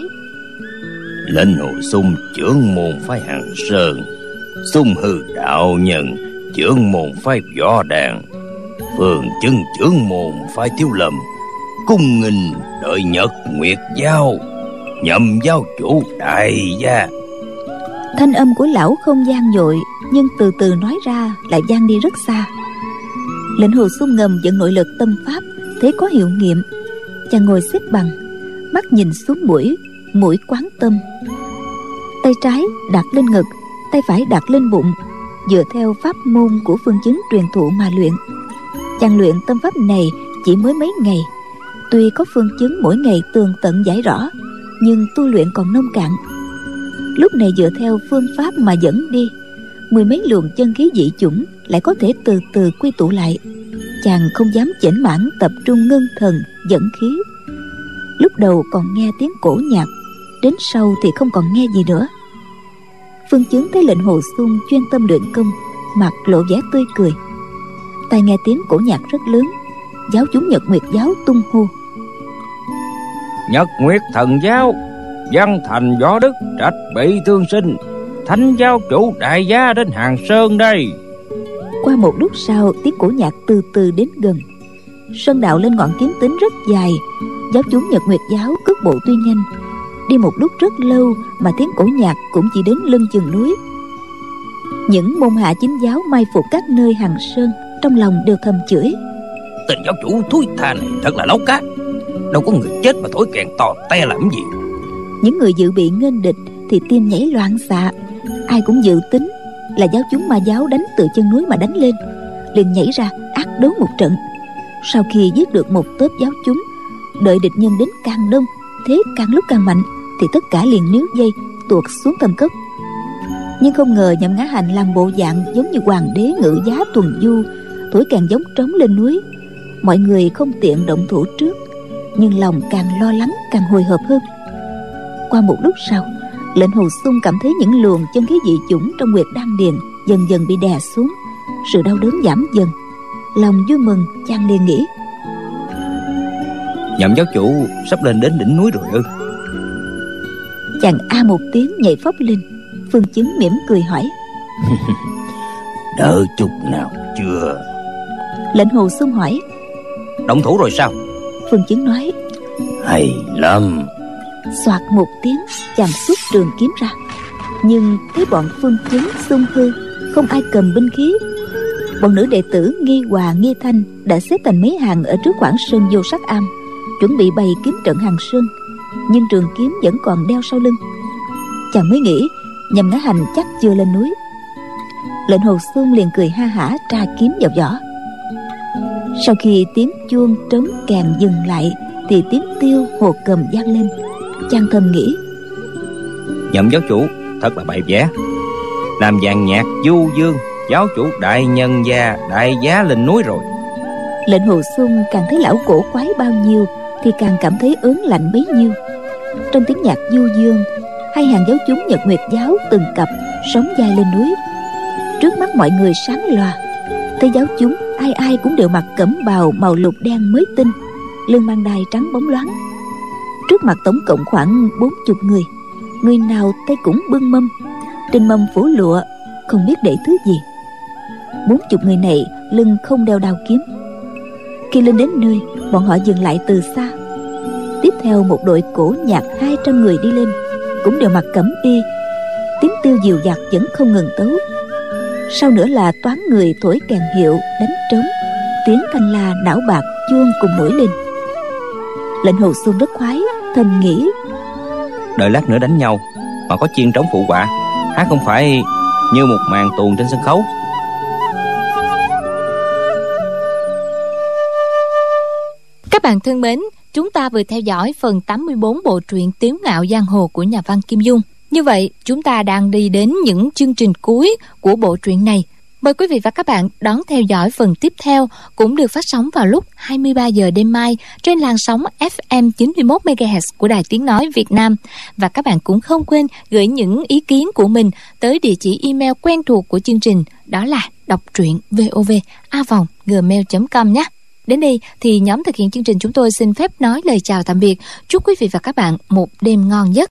Lệnh hồ Xung trưởng môn phái Hằng Sơn, Xung hư đạo nhân trưởng môn phái Võ Đàn, Phương Chứng trưởng môn phái Thiếu Lâm, cung nghinh đợi Nhật Nguyệt giáo nhậm giáo chủ đại gia. Thanh âm của lão không vang dội, nhưng từ từ nói ra lại vang đi rất xa. Lệnh hồ Xung ngầm vận nội lực tâm pháp, thấy có hiệu nghiệm. Chàng ngồi xếp bằng, mắt nhìn xuống mũi, mũi quán tâm. Tay trái đặt lên ngực, tay phải đặt lên bụng, dựa theo pháp môn của Phương Chứng truyền thụ mà luyện. Chàng luyện tâm pháp này chỉ mới mấy ngày. Tuy có Phương Chứng mỗi ngày tường tận giải rõ, nhưng tu luyện còn nông cạn. Lúc này dựa theo phương pháp mà dẫn đi, mười mấy luồng chân khí dị chủng lại có thể từ từ quy tụ lại. Chàng không dám chểnh mãn tập trung ngưng thần dẫn khí. Lúc đầu còn nghe tiếng cổ nhạc, đến sau thì không còn nghe gì nữa. Phương Chứng thấy lệnh hồ Xung chuyên tâm luyện công, mặt lộ vẻ tươi cười. Tai nghe tiếng cổ nhạc rất lớn, giáo chúng Nhật Nguyệt giáo tung hô: Nhật Nguyệt Thần giáo văn thành võ đức trạch bị thương sinh, thánh giáo chủ đại gia đến Hàng Sơn đây. Qua một lúc sau, tiếng cổ nhạc từ từ đến gần. Sơn đạo lên ngọn Kiếm Tính rất dài. Giáo chúng Nhật Nguyệt giáo cước bộ tuy nhanh, đi một lúc rất lâu mà tiếng cổ nhạc cũng chỉ đến lưng chừng núi. Những môn hạ chính giáo mai phục các nơi Hàng Sơn trong lòng đều thầm chửi: Tên giáo chủ thúi tha này thật là lấu cá, đâu có người chết mà thổi kèn to te làm gì. Những người dự bị nghênh địch thì tim nhảy loạn xạ. Ai cũng dự tính là giáo chúng ma giáo đánh từ chân núi mà đánh lên, liền nhảy ra ác đấu một trận. Sau khi giết được một tớp giáo chúng, đợi địch nhân đến càng đông, thế càng lúc càng mạnh, thì tất cả liền níu dây tuột xuống thâm cốc. Nhưng không ngờ Nhậm Ngã Hành làm bộ dạng giống như hoàng đế ngự giá tuần du, thổi càng giống trống lên núi. Mọi người không tiện động thủ trước, nhưng lòng càng lo lắng càng hồi hộp hơn. Qua một lúc sau, lệnh hồ Xung cảm thấy những luồng chân khí dị chủng trong huyệt đan điền dần dần bị đè xuống, sự đau đớn giảm dần. Lòng vui mừng, chàng liền nghĩ: Nhậm giáo chủ sắp lên đến đỉnh núi rồi ư? Chàng a một tiếng nhảy phóc lên. Phương Chứng mỉm cười hỏi: Đợi chút nào chưa? Lệnh hồ Xung hỏi: Động thủ rồi sao? Phương Chứng nói: Hay lắm. Soạt một tiếng, chàng xuất trường kiếm ra. Nhưng thấy bọn Phương Chứng, Xung Hư không ai cầm binh khí. Bọn nữ đệ tử Nghi Hòa, Nghi Thanh đã xếp thành mấy hàng ở trước quảng sơn vô sắc am, chuẩn bị bày kiếm trận Hàng Sơn, nhưng trường kiếm vẫn còn đeo sau lưng. Chàng mới nghĩ Nhậm Ngã Hành chắc chưa lên núi. Lệnh hồ Xung liền cười ha hả tra kiếm vào vỏ. Sau khi tiếng chuông trống kèn dừng lại, thì tiếng tiêu hồ cầm vang lên. Chàng thầm nghĩ: Nhậm giáo chủ thật là bày vẽ, làm dàn nhạc du dương giáo chủ đại nhân gia đại giá lên núi rồi. Lệnh hồ Xung càng thấy lão cổ quái bao nhiêu thì càng cảm thấy ớn lạnh bấy nhiêu. trong tiếng nhạc du dương, hai hàng giáo chúng Nhật Nguyệt giáo từng cặp sóng vai lên núi. Trước mắt mọi người sáng loà, thấy giáo chúng ai ai cũng đều mặc cẩm bào màu lục đen mới tinh, lưng mang đai trắng bóng loáng. Trước mặt tổng cộng khoảng bốn chục người, người nào tay cũng bưng mâm, trên mâm phủ lụa, không biết để thứ gì. Bốn chục người này lưng không đeo đao kiếm. Khi lên đến nơi, bọn họ dừng lại từ xa. Tiếp theo một đội cổ nhạc hai trăm người đi lên, cũng đều mặc cẩm y. Tiếng tiêu dịu dặt vẫn không ngừng tấu. Sau nữa là toán người thổi kèn hiệu, đánh trống, tiếng canh la não bạc chuông cùng nổi lên. Lệnh Hồ Xuân rất khoái, thầm nghĩ: đợi lát nữa đánh nhau mà có chiên trống phụ họa, hát không phải như một màn tuồng trên sân khấu. Các bạn thân mến, chúng ta vừa theo dõi phần tám mươi bốn bộ truyện Tiếu Ngạo Giang Hồ của nhà văn Kim Dung. Như vậy, chúng ta đang đi đến những chương trình cuối của bộ truyện này. Mời quý vị và các bạn đón theo dõi phần tiếp theo, cũng được phát sóng vào lúc hai mươi ba giờ đêm mai trên làn sóng ép em chín mươi mốt mê ga héc của Đài Tiếng Nói Việt Nam. Và các bạn cũng không quên gửi những ý kiến của mình tới địa chỉ email quen thuộc của chương trình, đó là đọc truyện vov a vòng gmail chấm com nhé. Đến đây thì nhóm thực hiện chương trình chúng tôi xin phép nói lời chào tạm biệt. Chúc quý vị và các bạn một đêm ngon giấc.